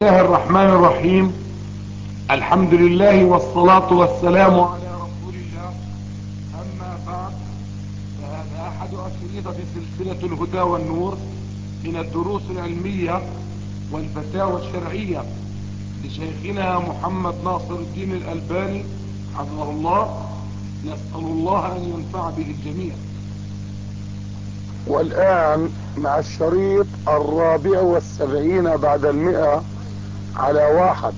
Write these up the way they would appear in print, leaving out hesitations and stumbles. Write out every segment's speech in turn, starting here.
الله الرحمن الرحيم. الحمد لله والصلاة والسلام على رسول الله. أما بعد، فهذا أحد أشرطة سلسلة الهدى والنور من الدروس العلمية والفتاوى الشرعية لشيخنا محمد ناصر الدين الألباني حفظه الله. نسأل الله أن ينفع به الجميع. والآن مع الشريط 74 بعد 100 على 1.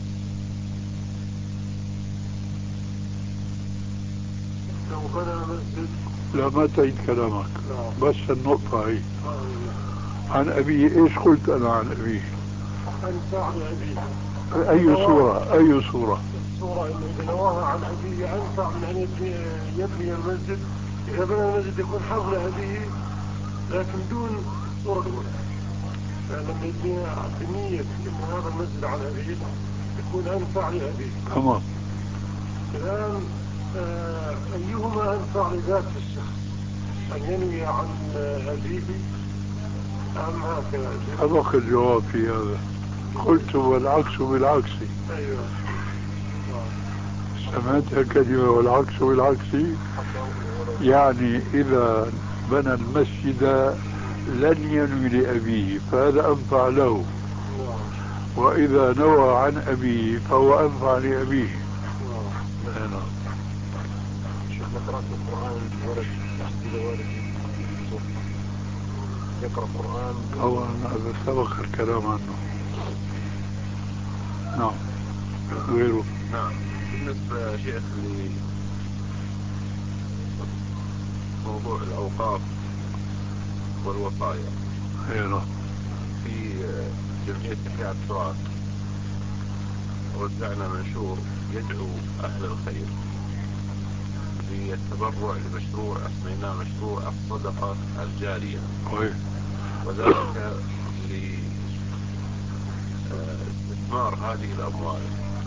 لو بنى مسجد. لا، ما تعيد كلامك. بس النقطة هي عن أبيه. إيش قلت أنا عن أبيه؟ أنفع لأبيه. أي صورة؟ أي صورة؟ الصورة إنه إذا نواها عن أبيه أنفع من أن يبني المسجد. إذا بنى المسجد يكون حظ لأبيه لكن دون صورة الأولى. فلما يبني بنية إن هذا المسجد عن أبيه يكون أنفع لأبيه. تمام. الآن أيهما أنفع لذات الشخص؟ أن ينوي عن أبيه أم هكذا؟ سبق الجواب في هذا. قلت والعكس بالعكس. أيوه. سمعتها كلمة والعكس بالعكس، يعني إذا بنى المسجد لن ينوي لأبيه فهذا أنفع له، وإذا نوى عن أبيه فهو أنفع لأبيه. نعم. شيخنا قرأت القرآن الولد إذا والد يقرأ القرآن. طبعا هذا سبق الكلام عنه. نعم. غيره. نعم. بالنسبة يا شيخ لموضوع الأوقاف والوصايا، غيره. في جمعية إحياء التراث وزعنا منشور يدعو أهل الخير للتبرع لمشروع أسميناه مشروع الصدقة الجارية، وذلك لاستثمار هذه الأموال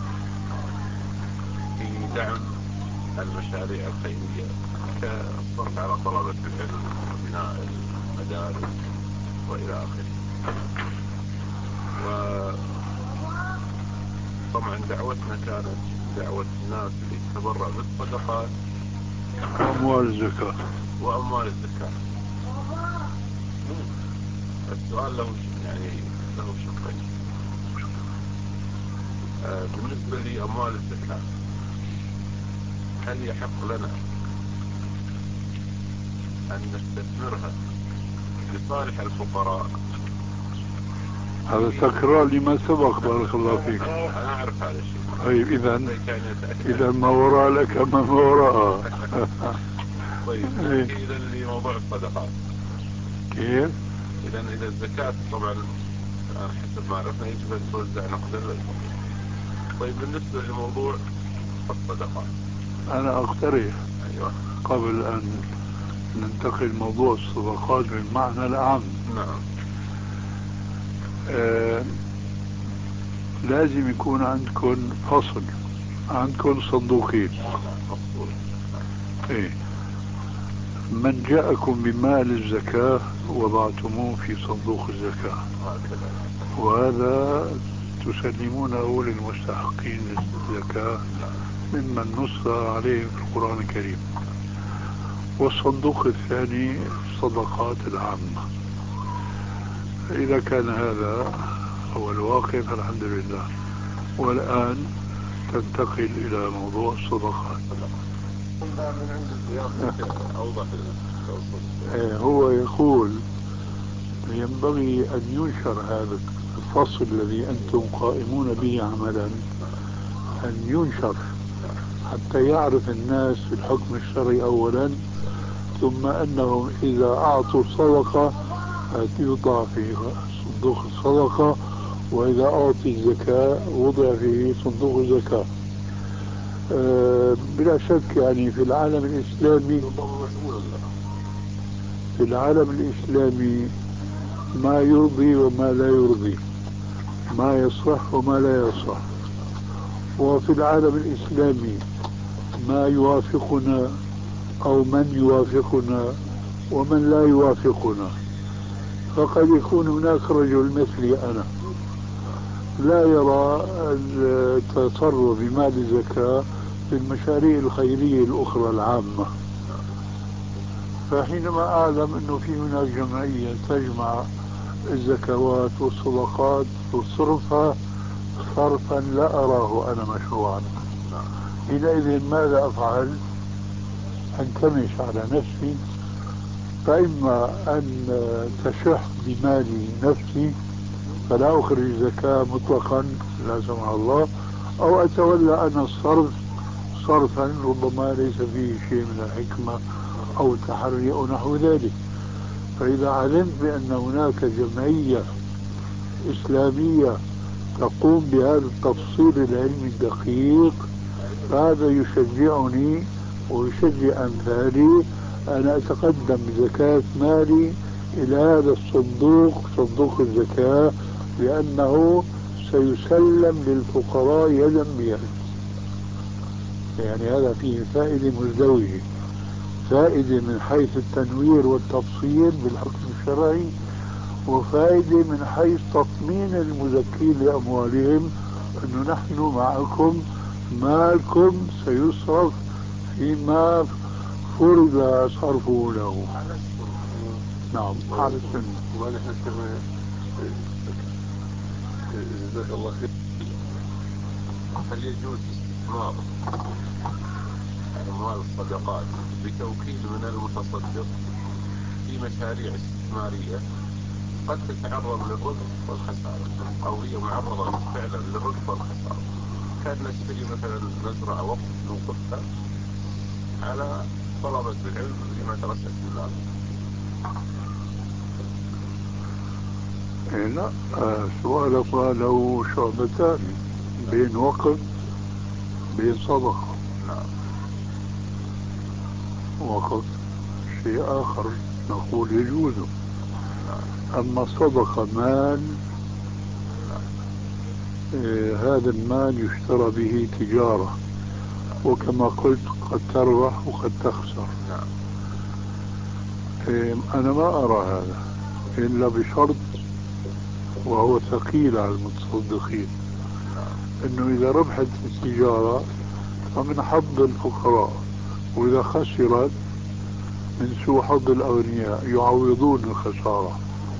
في دعم المشاريع الخيرية كالصرف على طلبة العلم وبناء المدارس وإلى آخره. وطبعا دعوتنا كانت دعوة الناس للتبرع بالصدقات وأموال الزكاة. وأموال الزكاة. السؤال له شقين. بالنسبة لأموال الزكاة، هل يحق لنا أن نستثمرها لصالح الفقراء؟ هذا تكرار لما سبق. بارك الله فيك. أنا أعرف هذا الشيء. طيب إذا ما وراء لك ما وراء. طيب إذا لموضوع الصدقات كيف؟ إذا الزكاة طبعا حسب ما عرفنا يجب أن توزع نقدا للفقراء. طيب بالنسبة لموضوع الصدقات، أنا أقترح. أيوة. قبل أن ننتقل لموضوع الصدقات بالمعنى الأعم. نعم. لازم يكون عندكم فصل، عندكم صندوقين. إيه. من جاءكم بمال الزكاة وضعتموه في صندوق الزكاة، وهذا تسلمونه للمستحقين للزكاة ممن نص عليهم في القرآن الكريم. والصندوق الثاني الصدقات العامة. إذا كان هذا هو الواقع فالحمد لله. والآن تنتقل إلى موضوع الصدقات. هو يقول ينبغي أن ينشر هذا الفصل الذي أنتم قائمون به عملا، أن ينشر حتى يعرف الناس في الحكم الشرعي أولا، ثم أنهم إذا أعطوا صدقة يوضع في صندوق الصدقة، وإذا أعطي الزكاة وضع في صندوق الزكاة. بلا شك يعني في العالم الإسلامي ما يرضي وما لا يرضي، ما يصح وما لا يصح. وفي العالم الإسلامي ما يوافقنا أو من يوافقنا ومن لا يوافقنا. فقد يكون هناك رجل مثلي أنا لا يرى التصرف بمال الزكاة في المشاريع الخيرية الأخرى العامة. فحينما أعلم أنه في هناك جمعية تجمع الزكوات والصدقات وصرفها صرفا لا أراه أنا مشروعا، حينئذ ماذا أفعل؟ أنكمش على نفسي، فإما أن تشح بمالي نفسي فلا أخرج زكاة مطلقا لا سمح الله، أو أتولى أنا الصرف صرفا ربما ليس فيه شيء من الحكمة أو التحري أو نحو ذلك. فإذا علمت بأن هناك جمعية إسلامية تقوم بهذا التفصيل العلمي الدقيق فهذا يشجعني ويشجع أمثالي أن أتقدم بزكاة مالي إلى هذا الصندوق، صندوق الزكاة، لأنه سيسلم للفقراء يدا بيد. يعني هذا فيه فائدة مزدوجة، فائدة من حيث التنوير والتفصيل بالحكم الشرعي، وفائدة من حيث تطمين المزكين لأموالهم أنه نحن معكم، مالكم سيصرف فيما فرض صرفه له. نعم على السنة. ونحن كما جزاك الله خير، هل يجوز استثمار أموال الصدقات بتوكيل من المتصدق في مشاريع استثمارية قد تتعرض للربح والخسارة، أو هي معرضة فعلا للربح والخسارة؟ كان نشتري مثلا مزرعة وقت نوقفها على طلبة العلم لمدرسة الله. لا، سؤالك له شعبتان، بين وقف بين صدقة. نعم. وقف شيء آخر نقول يجوز. أما صدقة مال، هذا المال يشترى به تجارة، وكما قلت قد تربح وقد تخسر. أنا ما أرى هذا إلا بشرط وهو ثقيل على المتصدقين، أنه إذا ربحت التجارة فمن حظ الفقراء، وإذا خسرت من سوء حظ الأغنياء يعوضون الخسارة.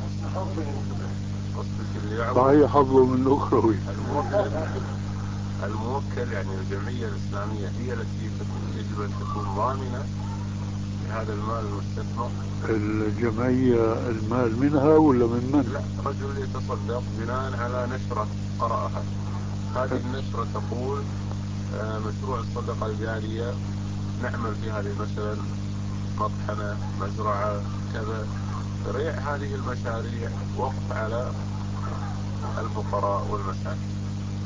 صحيح حظه من الأخروي. الموكل يعني الجمعية الإسلامية هي التي يجب أن تكون ضامنة لهذا المال المستثمر. الجمعية المال منها ولا من من؟ لا، رجل يتصدق بناء على نشرة قرأها، هذه النشرة تقول مشروع الصدقة الجارية نعمل في هذه مثلا مطحنة، مزرعة، كذا. ريع هذه المشاريع وقف على الفقراء والمساكين.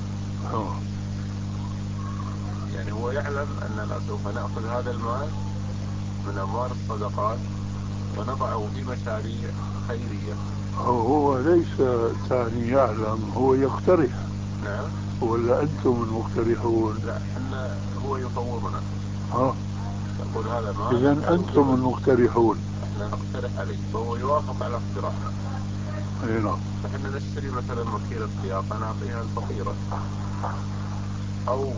يعني هو يعلم أننا سوف نأخذ هذا المال من أموال الصدقات ونضعه في مشاريع خيرية. هو ليس ثاني يعلم، هو يقترح. نعم. ولا أنتم المقترحون؟ لا، احنا هو يفوضنا. يقول هذا مال. إذن أنتم المقترحون. احنا نقترح عليه فهو يوافق على اقتراحنا. اي نعم. فاحنا نشتري مثلا مكيلة خياطة نعطيها الفقيرة، او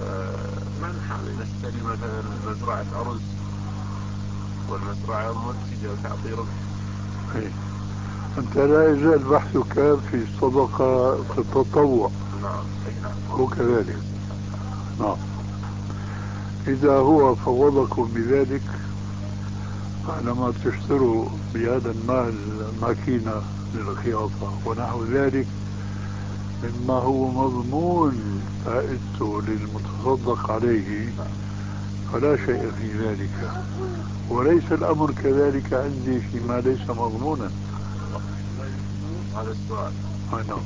نشتري مثلا مزرعة أرز والمزرعة منتجة وتعطي ربح. أنت لا يزال بحثك في الصدقة التطوع. نعم. هو كذلك. نعم. إذا هو فوضكم بذلك على تشتروا بهذا المال ماكينة للخياطة ونحو ذلك مما هو مضمون فائدته للمتصدق عليه، فلا شيء في ذلك. وليس الأمر كذلك عندي فيما ليس مضمونا. هذا السؤال. نعم.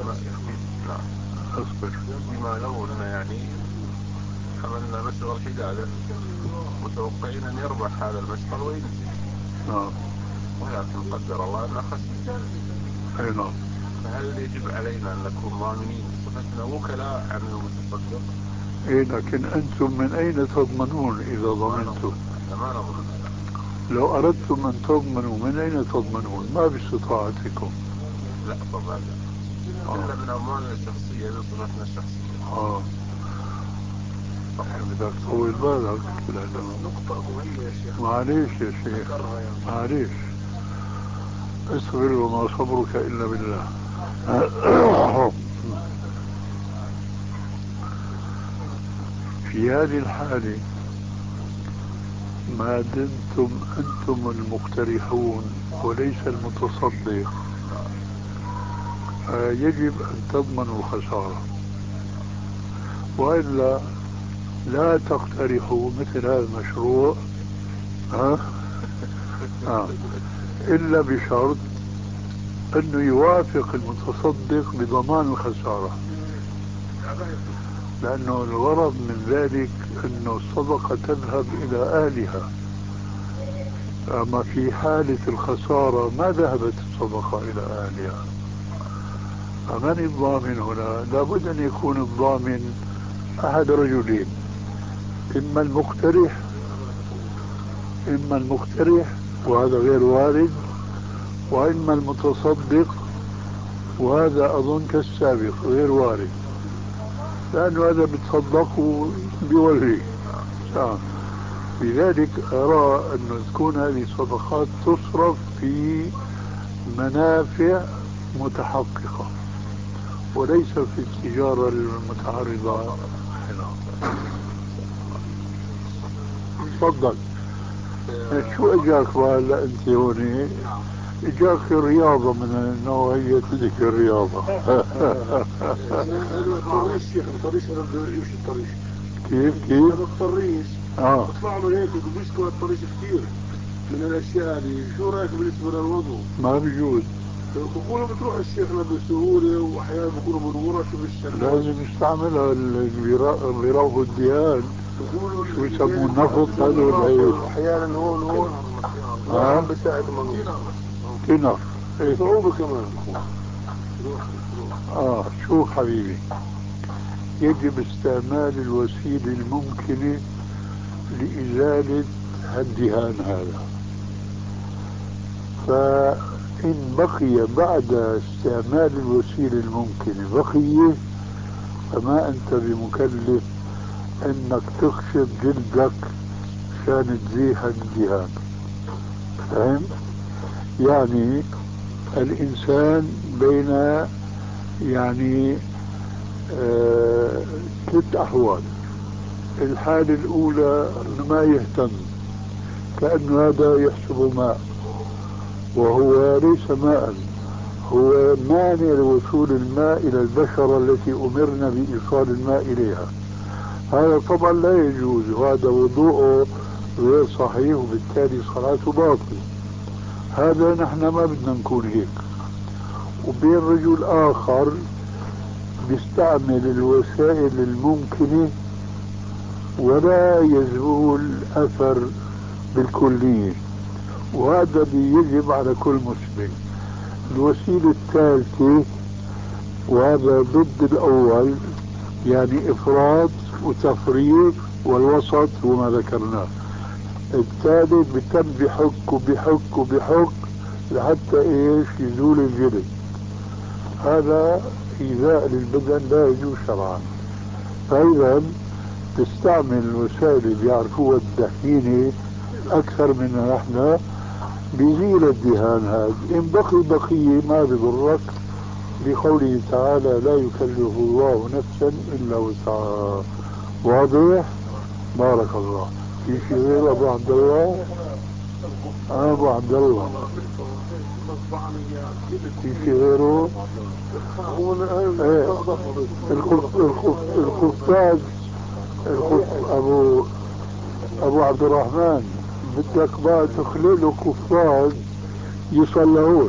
أصبر. بما لو أن يعني عملنا مشغل حدادة متوقعين أن يربح هذا المشغل وينتج. ولكن قدر الله أنه خسر. نعم. فهل يجب علينا أن نكون ضامنين بصفتنا وكلاء عن المتصدق؟ لكن أنتم من أين تضمنون إذا ضمنتم؟ ما نضمن. لو أردتم أن تضمنوا من أين تضمنون؟ ما باستطاعتكم. لا طبعا لا. إلا من أموالنا الشخصية. هي بصفتنا الشخصية. بدك تطول بالك لأنه نقطة مهمة يا شيخ. معليش يا شيخ معليش، اصبر وما صبرك إلا بالله. في هذه الحالة ما دمتم أنتم المقترحون وليس المتصدق يجب أن تضمنوا الخسارة، وإلا لا تقترحوا مثل هذا المشروع إلا بشرط أنه يوافق المتصدق بضمان الخسارة، لأنه الغرض من ذلك أنه الصدقة تذهب إلى أهلها. أما في حالة الخسارة ما ذهبت الصدقة إلى أهلها. فمن الضامن هنا؟ لابد أن يكون الضامن أحد رجلين، إما المقترح وهذا غير وارد، وإما المتصدق وهذا أظن كالسابق غير وارد، لأنه هذا بتصدق بوجهه. لذلك أرى أن تكون هذه الصدقات تصرف في منافع متحققة وليس في التجارة المتعرضة هنا. تفضل. شو اجاك هلا انت هون؟ اجاك الرياضة من نوعية ذيك الرياضة. انا الطريش شيخ، الطريش انا بدي يمشي الطريش. كيف؟ انا الطريش بطلع له هيك وبيشكل الطريش كثير من الاشياء هذه. شو رايك بالنسبة للوضوء؟ ما بيجوز. بقولوا بتروح الشيخنا بسهولة واحيانا بكونوا بالورش وبالشكل. لازم يستعملها اللي بيروحوا الديان، شو يسموه النفط هذول. هي احيانا هون عم بيساعد المنور كنر صعوبة كمان. شوف حبيبي، يجب استعمال الوسيلة الممكنة لإزالة الدهان هذا. فإن بقي بعد استعمال الوسيلة الممكنة بقية، فما أنت بمكلف أنك تكشف جلدك عشان تزيح الدهان. فهم؟ يعني الإنسان بين ثلاث أحوال. الحالة الأولى أنه ما يهتم، كأنه هذا يحسب ماء وهو ليس ماء، هو مانع لوصول الماء إلى البشرة التي أمرنا بإيصال الماء إليها. هذا طبعا لا يجوز، وهذا وضوءه غير صحيح وبالتالي صلاته باطل. هذا نحن ما بدنا نكون هيك. وبين رجل آخر بيستعمل الوسائل الممكنة ولا يزول أثر بالكلية، وهذا يجب على كل مسلم. الوسيلة الثالثة وهذا ضد الأول، يعني إفراط وتفريط، والوسط هو ما ذكرناه. الثالث بتم بحك لحتى يزول الجلد. هذا إيذاء للبدن لا يجوز شرعا. فإذا تستعمل الوسائل اللي بيعرفوها الدهينة أكثر من نحن بيزيل الدهان هذا. إن بقية ما بضرك، لقوله تعالى لا يكلف الله نفسا إلا وسعها. واضح؟ بارك الله. في شيء غير أبو عبد الله؟ أبو عبد الله في شيء غيره؟ القفاز أبو عبد الرحمن بدك بقى تخلله قفاز يصلحون.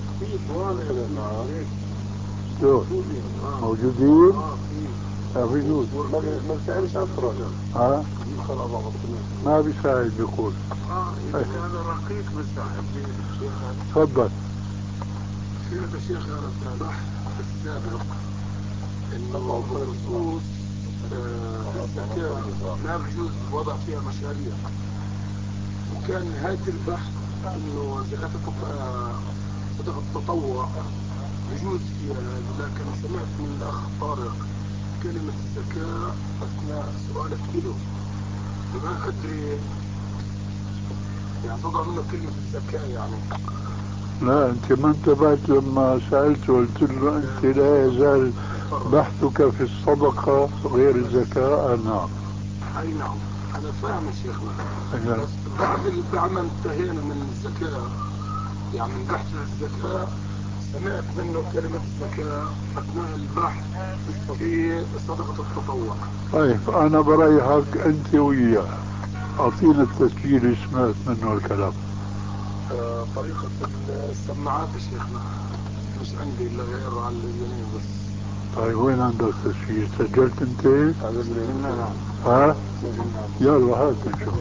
موجودين؟ بيجوز. ما بتعرفش على الطرق. ما بيساعد بيقول. هذا رقيق بيساعد. تفضل. سمعت الشيخ بحث السابق انه بخصوص الزكاة ما بجوز وضع فيها مشاريع، وكان نهاية البحث انه زكاة صدقة التطوع يجوز فيها هذا، لكن سمعت من الأخ طارق كلمة الزكاة أثناء سؤالك له، ما أدري يعني تضع منه كلمة الزكاة يعني. لا أنت ما انتبهت لما سألت وقلت له أنت لا يزال بحثك في الصدقة غير الزكاة؟ نعم. أي نعم أنا فاهم يا شيخنا، نعم. بس بعد ما انتهينا من الزكاة يعني من بحث الزكاة سمعت منه كلمة الزكاة أثناء البحث في صدقة التطوع. طيب أنا بريحك أنت وياه، أعطينا التسجيل اللي سمعت منه الكلام. طريقة السماعات يا شيخنا مش عندي إلا غير على اليمين بس. طيب وين عندك تسجيل؟ سجلت أنت؟ سجلنا. ها؟ سجلنا. يلا هات نشوف.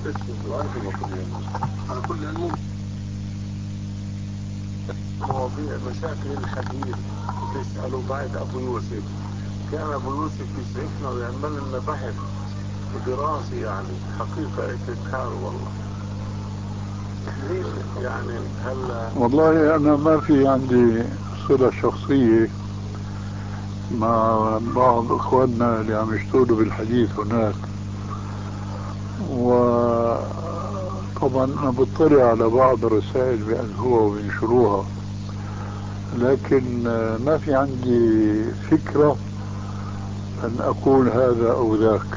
على كل علم مواضيع مشاكل الحديث بيسألوا بعد أبو يوسف، كان أبو يوسف يسعفنا ويعمل لنا بحث ودراسة يعني حقيقة اعتذار والله. ليش يعني هلا؟ والله أنا ما في عندي صلة شخصية مع بعض إخواننا اللي عم يشتغلوا بالحديث هناك، وطبعا أنا بطلع على بعض الرسائل بيألفوها وبينشروها، لكن ما في عندي فكرة أن أقول هذا أو ذاك،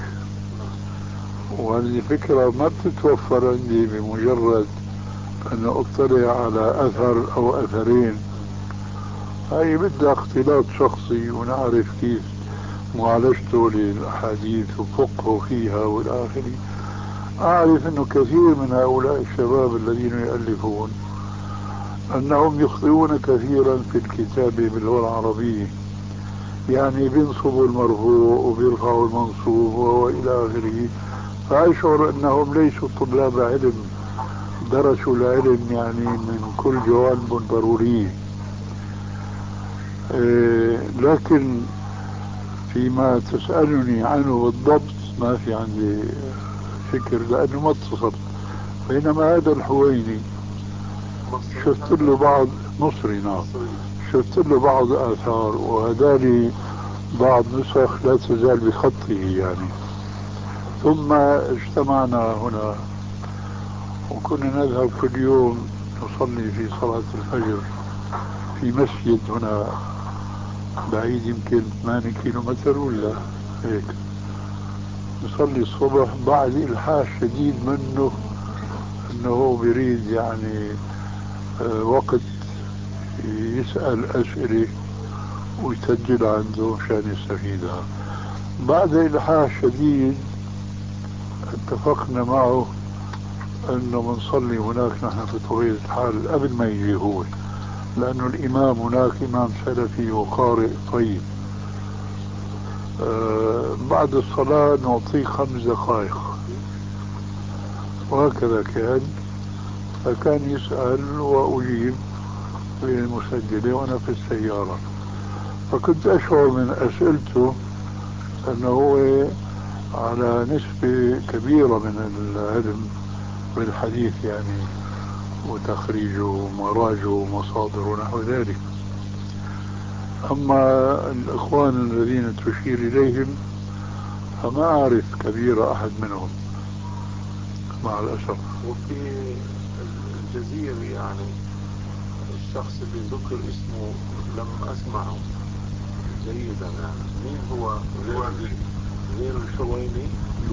وهذه الفكرة ما بتتوفر عندي بمجرد أن أطلع على أثر أو أثرين. هاي بدها اختلاط شخصي ونعرف كيف معالجته للأحاديث وفقه فيها والآخر. أعرف أنه كثير من هؤلاء الشباب الذين يؤلفون أنهم يخطئون كثيرا في الكتابة باللغة العربية، يعني بينصبوا المرفوع وبيرفعوا المنصوب وإلى آخره، فأشعر أنهم ليسوا طلاب علم درسوا العلم يعني من كل جوانب ضرورية. لكن فيما تسألني عنه بالضبط ما في عندي فكر لأنه ما اتصل. بينما هذا الحويني شفت له بعض مصري، نعم، شفت له بعض آثار وهداني بعض نسخ لا تزال بخطه يعني. ثم اجتمعنا هنا وكنا نذهب كل يوم نصلي في صلاة الفجر في مسجد هنا بعيد يمكن 8 كيلومتر ولا هيك. نصلي الصبح بعد إلحاح شديد منه انه هو بيريد يعني وقت يسأل أسئلة ويسجل عنده مشان يستفيدها. بعد إلحاح شديد اتفقنا معه انه بنصلي هناك نحن في طبيعة الحال قبل ما يجي هو، لانه الامام هناك امام سلفي وقارئ طيب. بعد الصلاة نعطيه 5 دقائق وهكذا كان. فكان يسأل وأجيب بالمسجلة وأنا في السيارة، فكنت أشعر من أسئلته أنه هو على نسبة كبيرة من العلم بالحديث يعني، وتخريجه ومراجعه ومصادره ونحو ذلك. أما الإخوان الذين تشير إليهم فما أعرف كبير أحد منهم مع الأسف. وفي الجزيرة يعني الشخص اللي ذكر اسمه لم أسمعه جيدا يعني، مين هو غير الحويني؟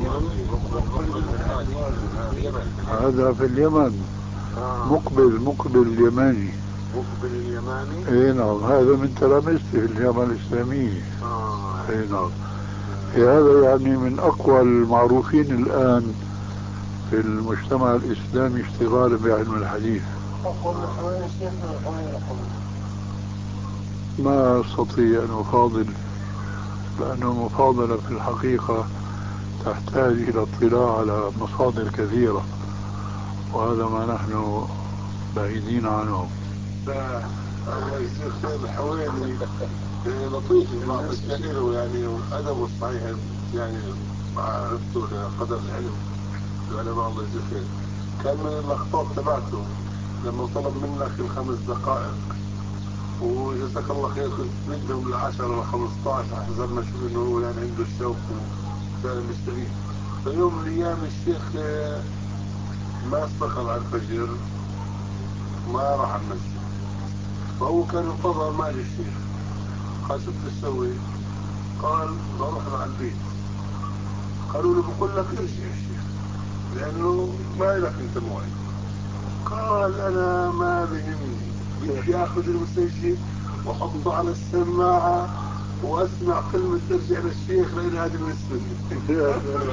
هذا في اليمن. مقبل اليماني. مقبل اليماني؟ اي نعم، هذا من تلامذتي في الجامعة الإسلامية. اي نعم. هذا يعني من أقوى المعروفين الآن في المجتمع الإسلامي اشتغالا بعلم الحديث. ما أستطيع أن أفاضل، لأن المفاضلة في الحقيقة تحتاج إلى اطلاع على مصادر كثيرة، وهذا ما نحن بعيدين عنه. لا الله يجزيه خير الحويني لطيف بالنسبة له يعني، وأدبه صحيح يعني مع عرفته لقدر العلم العلماء الله يجزيه خير. كان من الأخطاء تبعته لما طلب منك ال5 دقائق وجزاك الله خير كنت بدهم ل10 و15 حسب ما شوف انه هو يعني عنده الشوق وكان مستفيد. فيوم من الايام الشيخ ما استيقظ على الفجر، ما راح على المسجد، فهو كان ينتظر ما اجى الشيخ. قال شو تسوي؟ قال بروح على البيت. قالوا له بقول لك ارجع الشيخ لانه ما لك انت موعد. قال انا ما بهمني، بدي اخذ المسجل واحطه على السماعه واسمع كلمه ترجع للشيخ لان هذه من السنه.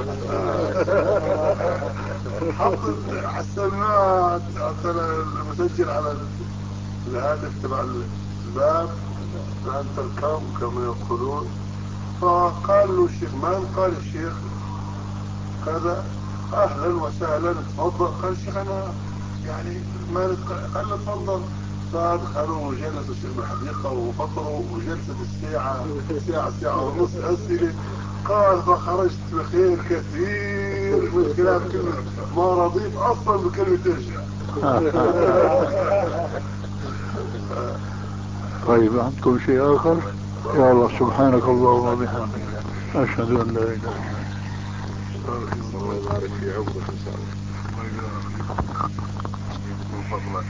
حط على السماعه المسجل على الهاتف تبع الباب الانتركام كما يقولون. فقال له الشيخ مان، قال الشيخ كذا اهلا وسهلا تفضل. قال الشيخ انا يعني ما قال له تفضل. فدخلوا وجلسوا الشيخ بالحديقه وفطروا وجلست ساعه ونص اسئله. قال فخرجت بخير كثير من خلال كلمه ما رضيت اصلا بكلمه ترجع. طيب عندكم شيء آخر؟ يا الله سبحانك اللهم وبحمدك أشهد أن لا إله إلا أنت. الله يبارك في عمرك إن شاء الله. من فضلك.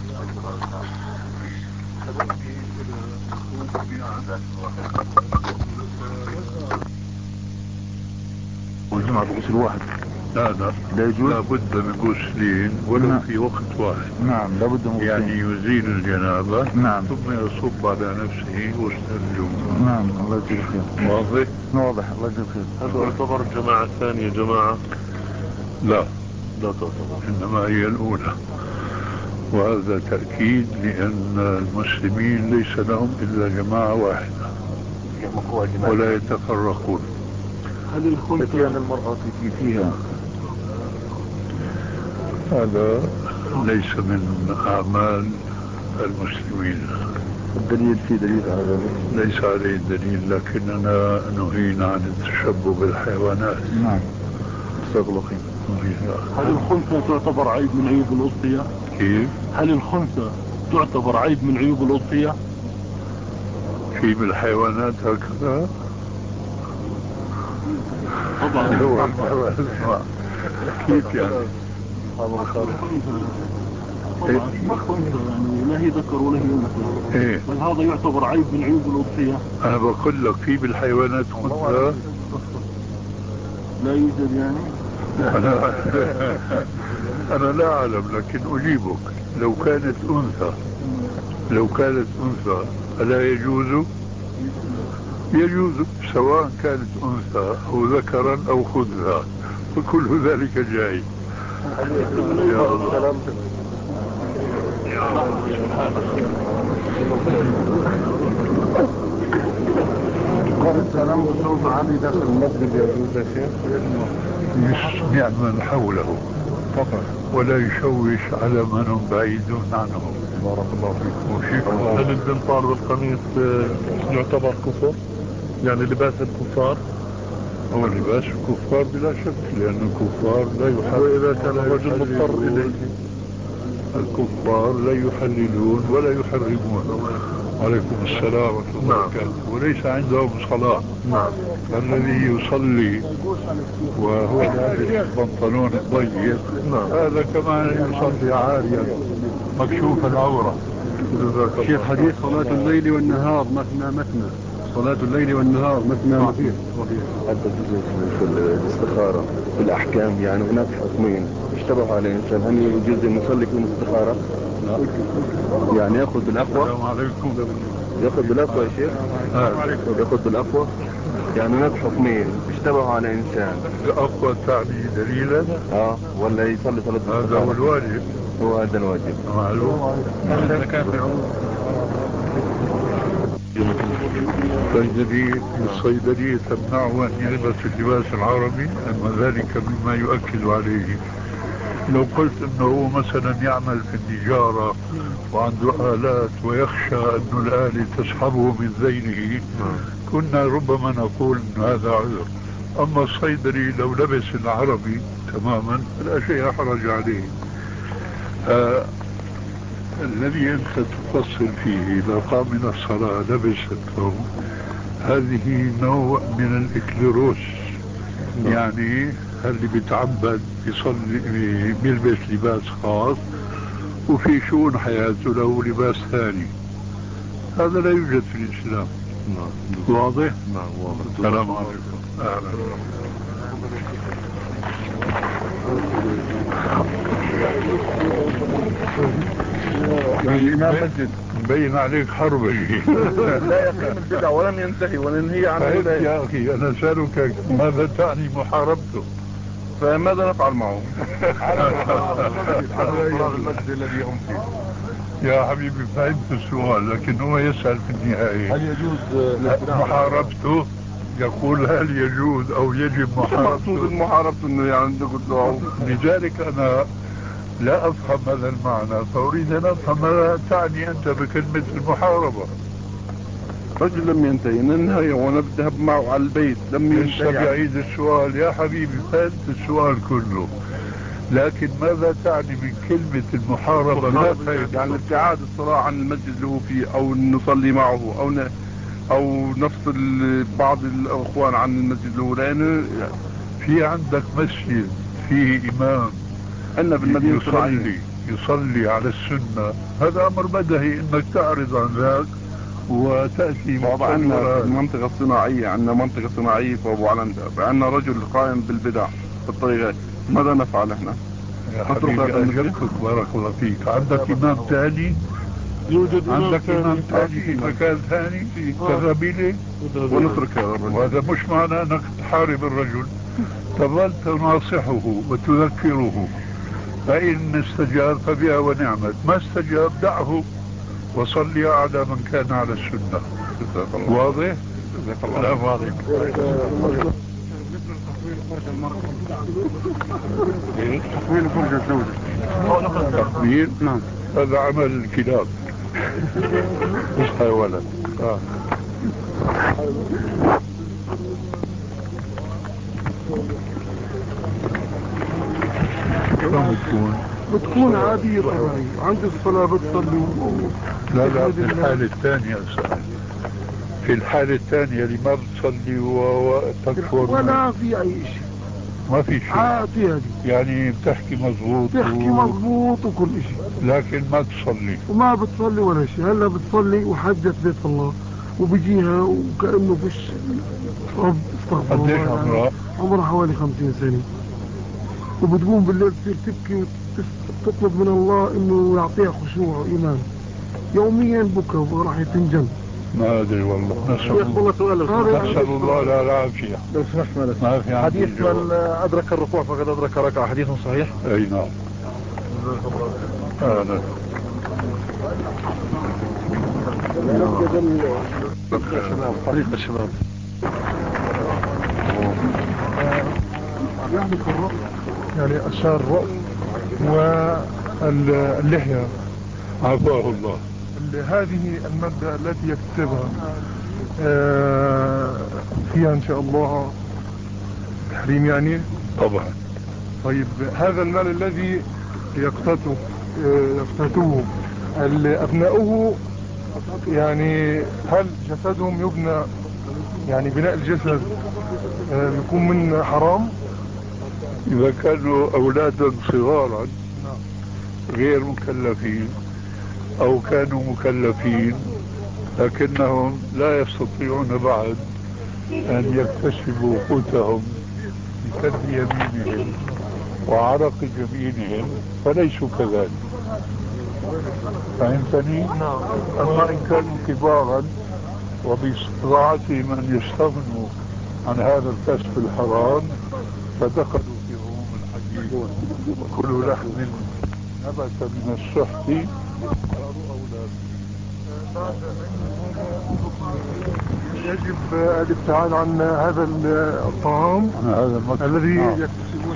والجمعة بغسل واحد؟ لا يجوز؟ لابد من غسلين ولو في وقت واحد. نعم لابد من غسلين، يعني يزيل الجنابة. نعم. ثم يصب على نفسه غسل الجمعة. نعم الله يجزيك خير. واضح؟ واضح الله يجزيك خير. هذا يعتبر جماعة ثانية جماعة؟ لا تعتبر، إنما هي الأولى، وهذا تأكيد لأن المسلمين ليس لهم إلا جماعة واحدة ولا يتفرقون. هل الخلطة المرأة فيها؟ هذا ليس من أعمال المسلمين. الدليل في دليل على ذلك؟ ليس عليه دليل، لكننا نهينا عن التشبه بالحيوانات. نعم. استغلقين. هل الخنثى تعتبر عيب من عيوب الأضحية؟ كيف؟ هل الخنثى تعتبر عيب من عيوب الأضحية؟ في من الحيوانات هكذا؟ طبعا. كيف يعني؟ طبعا ما خنثى يعني لا هي ذكر ولا هي أنثى. إيه؟ بل هذا يعتبر عيب من عيوب الأضحية. أنا بقول لك في بالحيوانات خنثى؟ لا يوجد يعني؟ أنا لا أعلم، لكن أجيبك. لو كانت أنثى ألا يجوز؟ يجوز سواء كانت أنثى أو ذكرا أو خنثى، وكل ذلك جائز. يا الله. السلام والصوت عادي داخل المسجد يجوز يا شيخ؟ مش نعمل حوله فقط ولا يشوش على من بعيدون عنه. بارك الله فيكم. هل البنطال والقميص يعتبر كفر؟ يعني لباس الكفار؟ هو لباس الكفار بلا شك، لأن الكفار لا يحللون. وإذا كان الرجل مضطر إليه؟ الكفار لا يحللون ولا يحرمون. عليكم السلام ورحمة الله وبركاته. وليس عندهم صلاة. نعم. الذي يصلي وهو لابس البنطلون الضيق هذا كمان يصلي عاريا مكشوف العورة. شيخ حديث صلاة الليل والنهار مثنى. صلاة الليل والنهار مثنى. حتى في الاستخارة في الأحكام يعني هناك حكمين اشتبه على الإنسان، هل يجوز أن يصلي في الاستخارة؟ يعني يأخذ بالأقوى؟ السلام عليكم. يأخذ بالأقوى يا شيخ؟ يأخذ بالأقوى؟ يعني هناك حكمين اشتبه على إنسان. الأقوى تعني دليلا؟ ولا يصلي صلاة الاستخارة؟ هذا هو الواجب. هو هذا الواجب. معلوم. الصيدلية تمنعه أن يلبس اللباس العربي، أما ذلك مما يؤكد عليه. لو قلت أنه هو مثلا يعمل في النجارة وعنده آلات ويخشى أن الآلة تسحبه من ذيله كنا ربما نقول أن هذا عذر. أما الصيدلي لو لبس العربي تماما لا شيء حرج عليه. الذي أنت تفصل فيه إذا قام من الصلاة لبس الثوب، هذه نوع من الإكليروس. يعني اللي بيتعبد بيصلي بيلبس لباس خاص، وفي شؤون حياته له لباس ثاني. هذا لا يوجد في الإسلام. واضح؟ نعم واضح. السلام عليكم. أهلا. مبين عليك حربي. لا يقيم البدع ولم ينتهي وننهي عن البدع. يا أخي أنا سألك ماذا تعني محاربته؟ فماذا نفعل معه؟ على المسجد الذي هم فيه. يا حبيبي فهمت السؤال، لكن هو يسأل في النهاية هل يجوز محاربته؟ يقول هل يجوز أو يجب محاربته؟ محاربته انه يعني قلت له. لذلك أنا لا أفهم هذا المعنى، فأريد أن أفهم ماذا تعني أنت بكلمة المحاربة. رجل لم ينتهي ننهي ونذهب معه على البيت لم ينتهي. لسه بعيد السؤال يا حبيبي، فهمت السؤال كله، لكن ماذا تعني من كلمة المحاربة؟ لا فهمت. يعني ابتعاد الصلاة عن المسجد اللي هو فيه، أو نصلي معه، أو نفصل بعض الأخوان عن المسجد اللي هو، لأنه في عندك مسجد فيه إمام أن بالمدينة يصلي على السنة، هذا أمر بدهي إنك تعرض عن ذاك وتأتي. وضعنا في المنطقة الصناعية، عندنا منطقة صناعية في أبو علندة، عندنا رجل قائم بالبدع في الطريقات، ماذا نفعل احنا؟ يا حبيبي أجبتك بارك الله فيك. عندك إمام ثاني؟ يوجد عندك إمام ثاني في مكان ثاني؟ تذهب إليه ونترك هذا الرجل. وهذا مش معنى أنك تحارب الرجل، تظل تناصحه وتذكره، فإن استجاب فبها ونعمت، ما استجاب دعه وصلي على من كان على السنة. واضح؟ السلام عليكم. تحويل فرج الزوجة. تحويل؟ نعم. هذا عمل الكلاب مش حيوانات. بتكون عادية طبعا عند الصلاة بتصلي لا في الحالة الثانية سأل. في الحالة الثانية اللي ما بتصلي وتكفر ولا في أي شيء، ما في شيء عادي يعني بتحكي مضبوط مضبوط وكل شيء، لكن ما تصلي وما بتصلي ولا شيء. هلا بتصلي وحجت بيت الله وبيجيها وكأنه فيش رب. استغفر الله. قديش عمرها؟ عمرها حوالي 50 سنة، وبتقوم بالليل تصير تبكي وتطلب من الله انه يعطيها خشوع وإيمان. يوميا بكى وراح تنجن. ما ادري والله. نسأل الله العافية. لو سمحت ما في حديث من أدرك الركوع فقد أدرك ركعة، حديث صحيح؟ أي نعم. طريق الشباب يحدث الرأس، يعني أشار الرأس واللحية. عفاه الله. هذه المادة التي يكتسبها فيها إن شاء الله تحريم يعني. طبعا. طيب هذا المال الذي يقتاته أبناؤه، يعني هل جسدهم يبنى، يعني بناء الجسد يكون من حرام؟ إذا كانوا أولادا صغارا غير مكلفين أو كانوا مكلفين لكنهم لا يستطيعون بعد أن يكتسبوا قوتهم بكد يمينهم وعرق جبينهم فليسوا كذلك. فهمتني؟ أما إن كانوا كبارا وباستطاعتهم أن يستغنوا عن هذا الكسب الحرام فدخلوا في عموم الحديث وكل لحم نبت من السحت صاروا أولاد. يجب الابتعاد عن هذا الطعام الذي يكتسبون.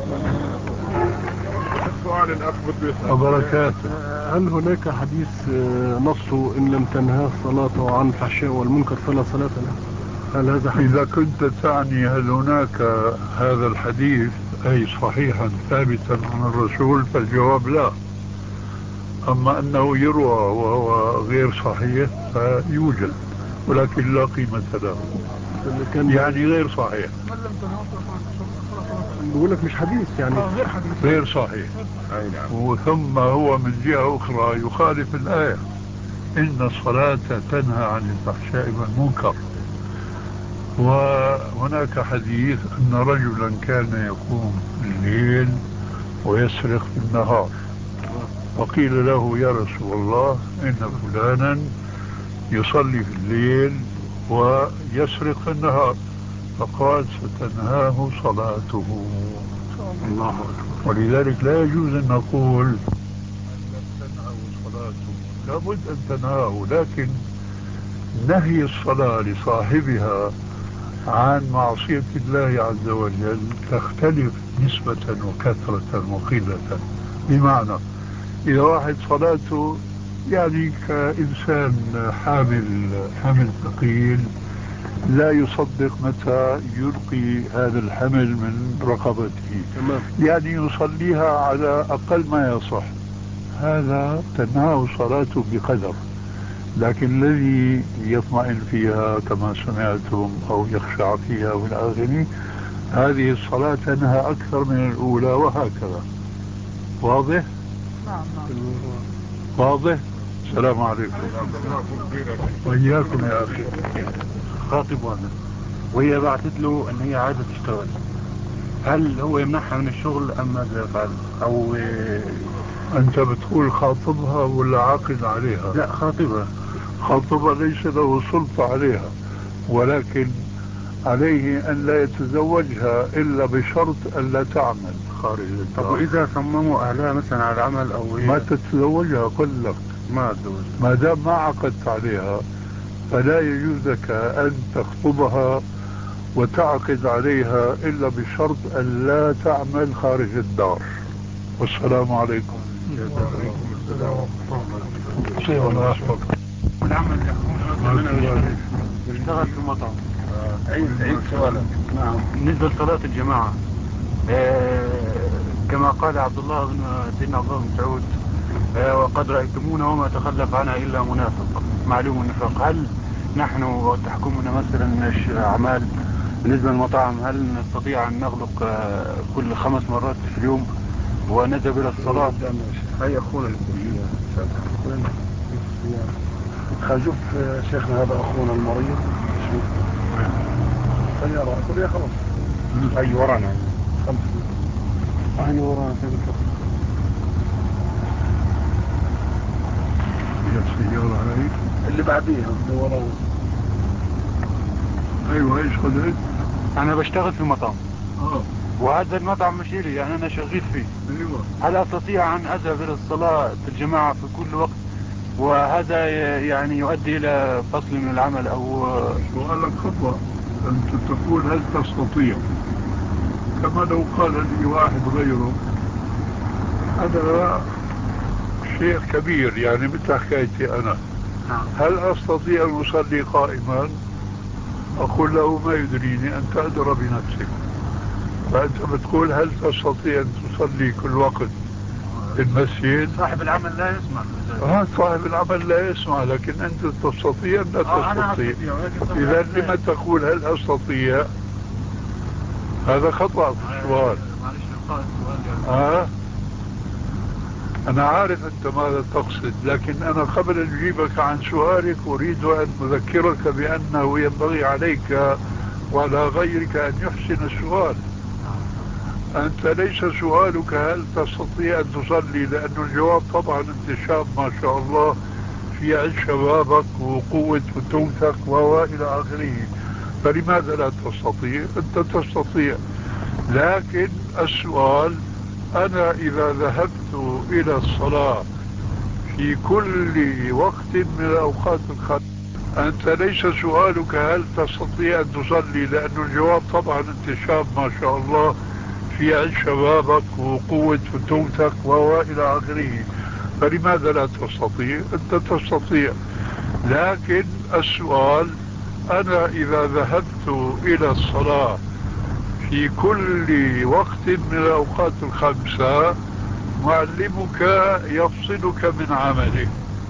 السؤال الأخ بده وبركاته. هل هناك حديث نصه إن لم تنهى الصلاة عن الفحشاء والمنكر فلا صلاة له؟ هل هذا حديث؟ إذا كنت تعني هل هناك هذا الحديث أي صحيحا ثابتا عن الرسول فالجواب لا. أما أنه يروى وهو غير صحيح فيوجد، ولكن لا قيمة له، يعني غير صحيح. بقول لك مش حديث يعني غير صحيح. وثم هو من جهة أخرى يخالف الآية: إن الصلاة تنهى عن الفحشاء والمنكر. وهناك حديث أن رجلا كان يقوم الليل ويسرق في النهار، وقيل له: يا رسول الله، إن فلانا يصلي في الليل ويسرق في النهار. فقال: ستنهاه صلاته. الله أكبر. ولذلك لا يجوز أن نقول أن تنهاه صلاته، لابد أن تنهاه، لكن نهي الصلاة لصاحبها عن معصية الله عز وجل تختلف نسبة وكثرة وقلة. بمعنى إذا واحد صلاته يعني كإنسان حامل ثقيل لا يصدق متى يلقي هذا الحمل من رقبته، يعني يصليها على أقل ما يصح، هذا تنهاه صلاته بقدر. لكن الذي يطمئن فيها كما سمعتم أو يخشع فيها من آخره، هذه الصلاة تنهى أكثر من الأولى، وهكذا. واضح؟ نعم. واضح. السلام عليكم. وإياكم يا أخي. خاطب واحدة وهي بعثت له أن هي عايزة تشتغل، هل هو يمنعها من الشغل أم ماذا يفعل؟ أو أنت بتقول خاطبها ولا عاقد عليها؟ لا، خاطبها. خاطبها ليس له سلطة عليها، ولكن عليه أن لا يتزوجها إلا بشرط أن لا تعمل خارج الدار. طب وإذا صمموا أهلها مثلا على العمل أو ما تتزوجها، قل لك ما أتزوج. ما دام ما عقدت عليها فلا يجوز لك أن تخطبها وتعقد عليها إلا بشرط أن لا تعمل خارج الدار. والسلام عليكم. شيء والله أحفظ. والعمل اشتغل في مطعم. عيد سؤالك. نعم. بالنسبة لصلاة الجماعة، كما قال عبد الله بن سيدنا عبد الله بن مسعود: وقد رأيتمونا وما تخلف عنها إلا منافق معلوم النفاق. هل نحن وتحكمنا مثلا أعمال بالنسبة للمطاعم، هل نستطيع أن نغلق كل 5 مرات في اليوم ونذهب إلى الصلاة؟ هيا أخونا خشوف شيخنا هذا أخونا المريض، شوف سيارة أصلية خلاص. أي ورانا 5 أهل ورانا في الفصل. هي السيارة هاي اللي بعديها اللي ورانا. أيوة. إيش قلت؟ أنا بشتغل في مطعم، وهذا المطعم مش إلي، يعني أنا شغيل فيه. أيوة. هل أستطيع أن أذهب إلى الصلاة في الجماعة في كل وقت، وهذا يعني يؤدي إلى فصل من العمل أو؟ سؤالك خطأ. أنت تقول هل تستطيع، كما لو قال لي واحد غيره: أنا شيخ كبير، يعني مثل حكايتي أنا، هل أستطيع أن أصلي قائما؟ أقول له: ما يدريني، أنت أدرى بنفسك. فأنت بتقول هل تستطيع أن تصلي كل وقت في المسجد؟ صاحب العمل لا يسمع. صاحب العمل لا يسمع، لكن أنت تستطيع أم لا تستطيع؟ إذا لما تقول هل أستطيع؟ هذا خطأ في السؤال. أنا عارف أنت ماذا تقصد، لكن أنا قبل أن أجيبك عن سؤالك أريد أن أذكرك بأنه ينبغي عليك وعلى غيرك أن يحسن السؤال. أنت ليس سؤالك هل تستطيع أن تصلي، لأن الجواب طبعا أنت شاب ما شاء الله في عز شبابك وقوة فتوتك وإلى آخره، فلماذا لا تستطيع؟ أنت تستطيع، لكن السؤال: أنا إذا ذهبت إلى الصلاة في كل وقت من الأوقات الخمس، أنت ليس سؤالك هل تستطيع أن تصلي، لأن الجواب طبعا أنت شاب ما شاء الله في عز شبابك وقوة فتوتك وإلى آخره، فلماذا لا تستطيع؟ أنت تستطيع، لكن السؤال: أنا إذا ذهبت إلى الصلاة في كل وقت من الأوقات الخمسة معلمك يفصلك من عمله،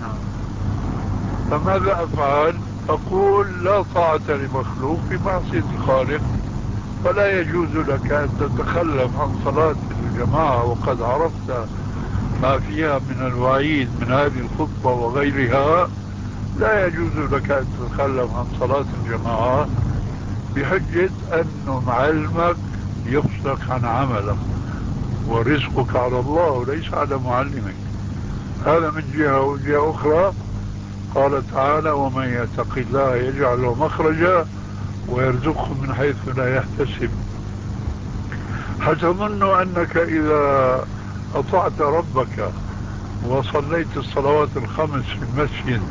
فماذا أفعل؟ أقول لا طاعة لمخلوق في معصية الخالق، فلا يجوز لك أن تتخلف عن صلاة الجماعة وقد عرفت ما فيها من الوعيد من هذه الخطبة وغيرها. لا يجوز لك أن تتخلف عن صلاة الجماعة بحجة أن معلمك يفصلك عن عملك، ورزقك على الله وليس على معلمك. هذا من جهة. وجهة أخرى قال تعالى: ومن يتق الله يجعل له مخرجا ويرزقه من حيث لا يحتسب. هتظن أنك إذا أطعت ربك وصليت الصلوات الخمس في المسجد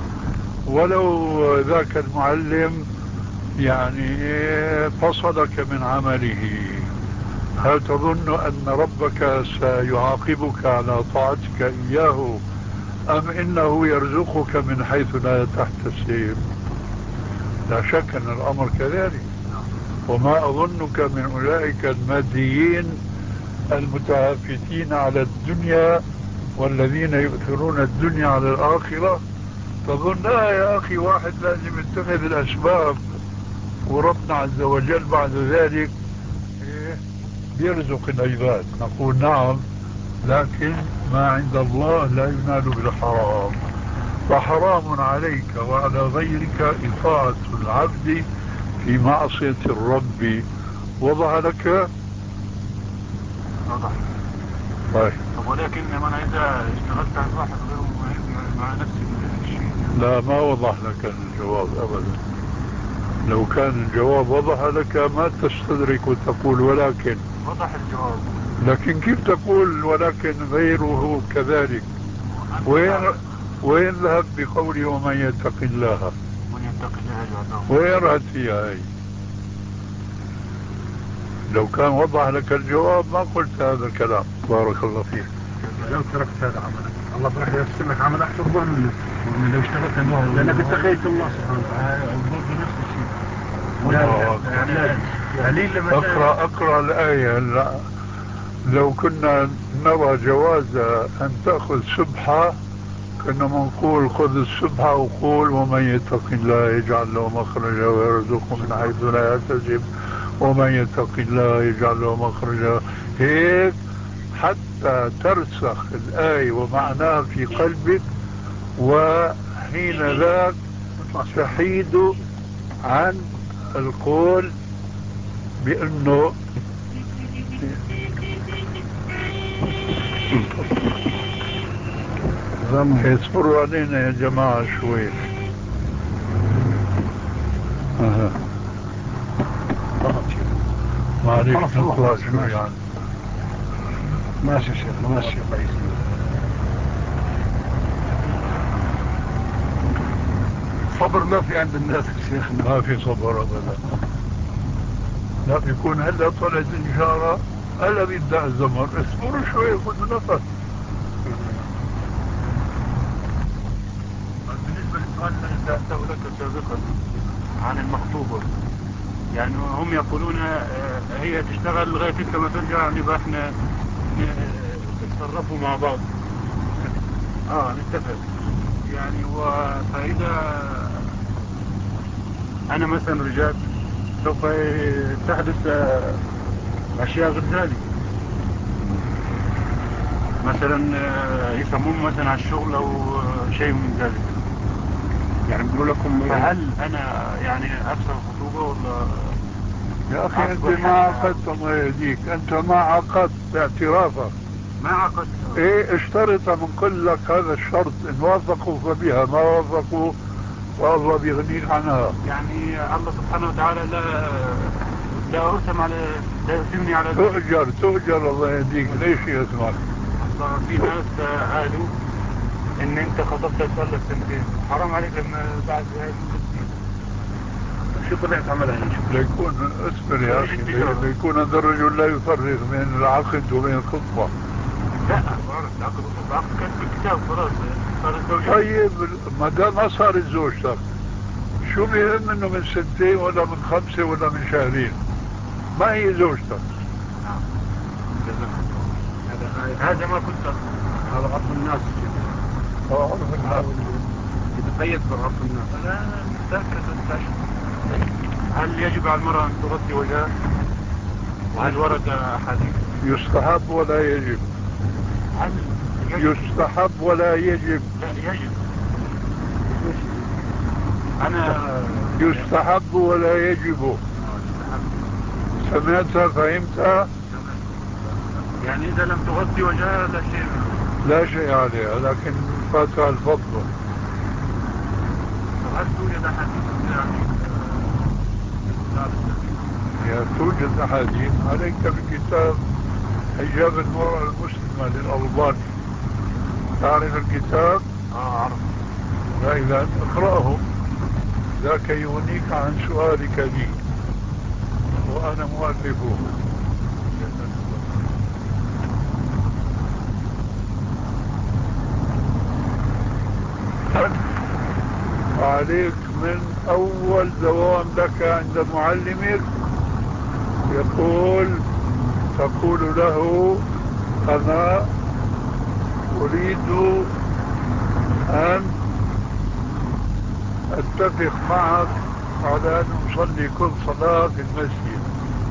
ولو ذاك المعلم يعني فصلك من عمله، هل تظن أن ربك سيعاقبك على طاعتك إياه، أم إنه يرزقك من حيث لا تحتسب؟ لا شك أن الأمر كذلك. وما أظنك من أولئك الماديين المتهافتين على الدنيا والذين يؤثرون الدنيا على الآخرة. تظن لا يا أخي، واحد لازم يتخذ الأسباب وربنا عز وجل بعد ذلك يرزق العباد. نقول نعم، لكن ما عند الله لا ينال بالحرام، فحرام عليك وعلى غيرك إطاعة العبد في معصية الرب. وضح لك؟ وضح. طيب. ولكن أنا إذا اشتغلت على واحد غير مع نفس الشيء. لا، ما وضح لك الجواب أبدا. لو كان الجواب وضح لك ما تستدرك وتقول ولكن. وضح الجواب، لكن كيف تقول ولكن غيره كذلك؟ وين ذهب بقوله ومن يتق الله؟ من يتق الله وين رأت فيها هي؟ لو كان وضح لك الجواب ما قلت هذا الكلام. بارك الله فيك. لو تركت هذا عملك الله راح ييسر لك عمل احسن منه. لو اشتغلت لانك اتقيت الله سبحانه وتعالى برضه نفس الشيء. اقرا الآية. لا. لو كنا نرى جواز أن تأخذ سبحة كنا نقول خذ السبحة وقول ومن يتق الله يجعل له مخرجا ويرزقه من حيث لا يحتسب، ومن يتق الله يجعل له مخرجا، هيك حتى ترسخ الآية ومعناها في قلبك، وحين ذاك تحيد عن القول بأنه يصبروا علينا يا جماعة شوي. معليش نطلع شوي يعني. ماشي شيخ، ماشي كويس. صبر ما في عند الناس يا شيخ، ما في صبر أبدا. لا بيكون هلا طلعت إشارة هلا بيبدأ الزمر، اصبروا شوي خذوا نفس. بالنسبة للسؤال الذي سألته لك سابقا عن المخطوبة، يعني هم يقولون هي تشتغل لغاية انت ما ترجع نبقى احنا نتصرفوا مع بعض، نتفق يعني. فإذا أنا مثلا رجعت سوف تحدث أشياء غير ذلك، مثلا يسمون مثلا على الشغل أو شيء من ذلك، يعني بيقولوا لكم. فهل أنا يعني أفسر الخطوبة ولا؟ يا أخي أنت ما عقدت، الله يهديك، أنت ما عقدت باعترافك. ما عقدت. إيه اشترط من كل لك هذا الشرط، إن وافقوا فبها، ما وافقوا والله بيغنيك عنها. يعني الله سبحانه وتعالى لا أرسم على، لا يرسمني على تؤجر الله يهديك. ليش يسمعك؟ في ناس قالوا إن أنت خطبت لك سنتين، حرام عليك لما بعد هاي شو طلعت عملها؟ ليكون اصبر يا أخي، ليكون هذا الرجل لا يفرق بين العقد وبين الخطبة. لا العقد كان في الكتاب خلاص صارت زوجتك. طيب ما دام ما صارت زوجتك شو بيهم انه من سنتين ولا من 5 ولا من شهرين؟ ما هي زوجتك. هذا ما كنت هذا عرف الناس عرف الناس يتقيد بعرف الناس. أنا متأكد هل يجب على المرأة أن تغطي وجهها؟ وهل ورد أحاديث؟ يستحب ولا يجب؟ هل يستحب ولا يجب؟ لا يجب. أنا يستحب ولا يجب؟ سمعتها فهمتها؟ يعني إذا لم تغطي وجهها لا شيء عليها، لكن فاتها الفضل. هل توجد أحاديث يعني توجد أحاديث. عليك بكتاب حجاب المرأة المسلمة للألباني. تعرف الكتاب؟ أعرف. إذا اقرأه ذاك يغنيك عن سؤالك لي، وأنا مؤلفه. عليك من أول دوام لك عند معلمك تقول له أنا أريد أن أتفق معك على أن نصلي كل صلاة في المسجد،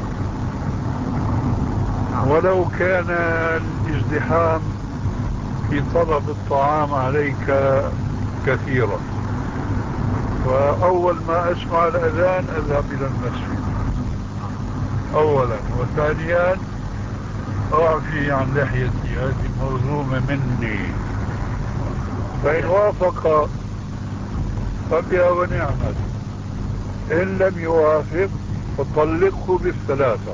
ولو كان الازدحام في طلب الطعام عليك كثيرا، وأول ما أسمع الأذان أذهب إلى المسجد أولا، وثانيا أعفي عن لحيتي، هذه موزومة مني، فإن وافق فبها ونعمت، إن لم يوافق فطلقه بالثلاثة.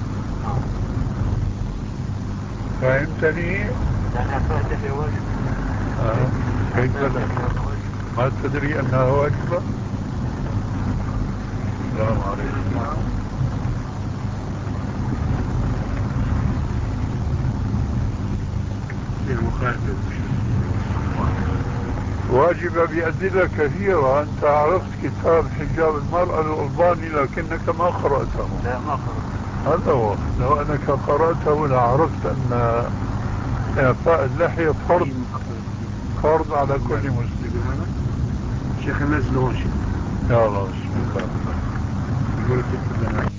فهمتني؟ لأنها فاتحة واجب. كيف لا؟ ما تدري أنها واجبة؟ السلام عليكم. واجبة بأدلة كثيرة. أنت عرفت كتاب حجاب المرأة الألباني لكنك ما قرأته. لا ما قرأته. هذا هو. لو أنك قرأته لعرفت أن إعفاء اللحية فرض على كل مسلم. شيخ النزل هون شيء. يا الله بسم الله. يقول كيف لنا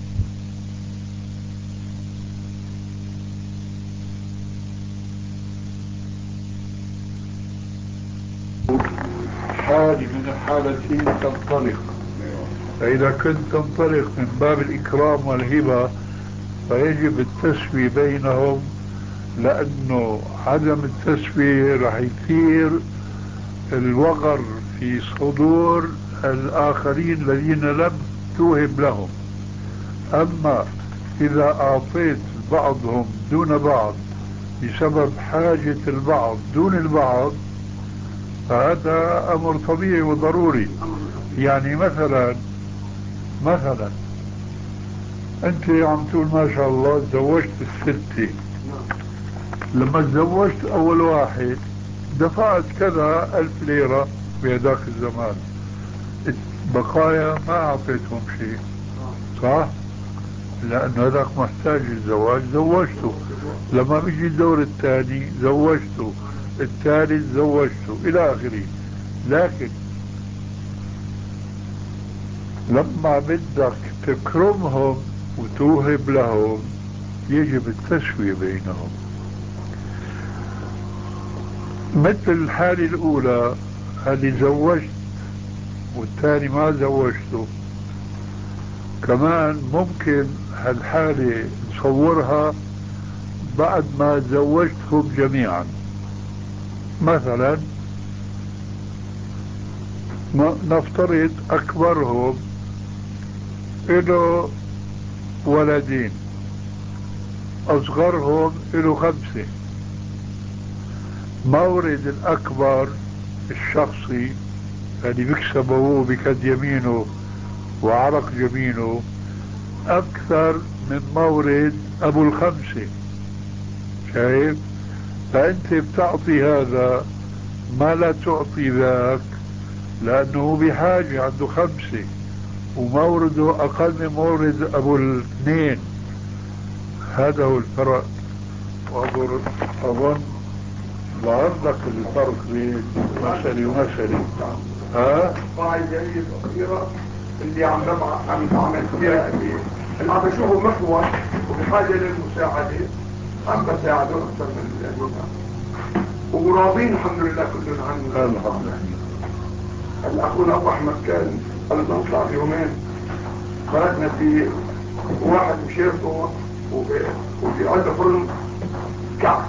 حال من الحالتين تنطلق. فإذا كنت تنطلق من باب الإكرام والهبة فيجب التسوية بينهم، لأنه عدم التسوية راح يثير الوغر في صدور الآخرين الذين لم توهب لهم. أما إذا أعطيت بعضهم دون بعض بسبب حاجة البعض دون البعض فهذا أمر طبيعي وضروري. يعني مثلا أنت عم تقول ما شاء الله تزوجت الستة، لما تزوجت أول واحد دفعت كذا 1000 ليرة بهذاك الزمان، بقايا ما أعطيتهم شيء، صح؟ لأن هذاك محتاج الزواج زوجته، لما بيجي الدور الثاني زوجته، الثالث زوجته إلى آخره. لكن لما بدك تكرمهم وتوهب لهم يجب التسوية بينهم. مثل الحالة الأولى اللي زوجت والثاني ما زوجته، كمان ممكن هالحالة نصورها بعد ما زوجتهم جميعا. مثلا نفترض أكبرهم له ولدين، أصغرهم له 5. مورد الأكبر الشخصي اللي بيكسب أبوه بكد يمينه وعرق جبينه أكثر من مورد أبو ال5. شايف؟ فأنت بتعطي هذا ما لا تعطي ذاك، لأنه بحاجة عنده 5 ومورده أقل من مورد أبو ال2. هذا هو الفرق. أظن لعندك الفرق بين مسألة ومسألة. ها؟ قاعدة الأخيرة اللي عم بعمل فيها اللي عم بشوفه محور وبحاجة للمساعدة، عم بساعده أكثر من الهنا وراضين الحمد لله كلنا عنه. الحمد لله. أخونا أبو أحمد كان قبل ما نطلع بيومين خرجنا في واحد مشيرته وفي عنده فرن كعك،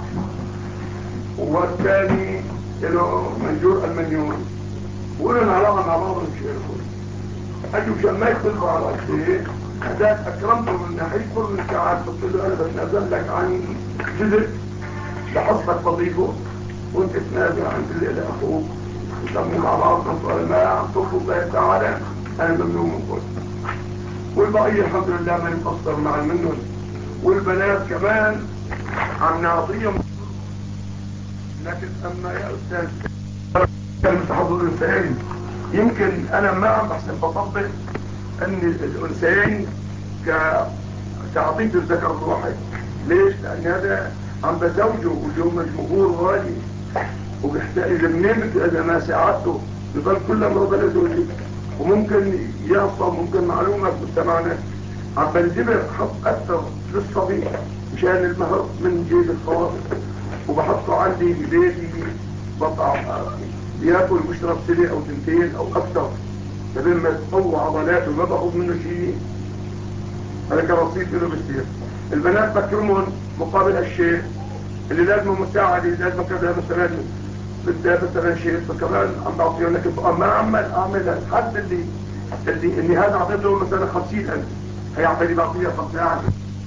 والثاني له منجور المنيون، وقلنا علاقة مع بعض مشيرته أجوا عشان ما يختلفوا على الشيء. هذاك أكرمته من ناحية فرن الكعك، قلت له أنا بتنازل لك عن جزء لحصتك بضيفه وانت تنازل عن جزء لأخوك وسموا مع بعض نصر ما عم تطلب الله تعالى أنا ممنون من كل. والبقية الحمد لله ما نقصر مع المنون، والبنات كمان عم نعطيهم. لكن أما يا أستاذ المتحضر الأنثيين يمكن أنا ما عم بحسن بطبق أن الأنثيين كعطية الذكر الواحد. ليش؟ لأن هذا عم بزوجه واليوم المهور غالي وبيحتاج منين إذا ما ساعدته يضل كل مرضى لزوجي وممكن يعصى. ممكن معلومة في مجتمعنا عم بنجبر حط أكثر للصبي مشان المهر من جيب الخاص وبحطه عندي ببيتي بطع بياكل ويشرب سنة أو سنتين أو أكثر لما تقوى عضلاته ما باخذ منه شيء. هذا كرصيد له بصير. البنات بكرمهم مقابل هالشيء اللي لازم مساعدة، لازم كذا مثلا بدها مثلا شيء فكمان عم بعطيه. لكن ما اعمل الحد اللي هذا اعطيته مثلا 50,000 هيعطي لي بعطيه 15.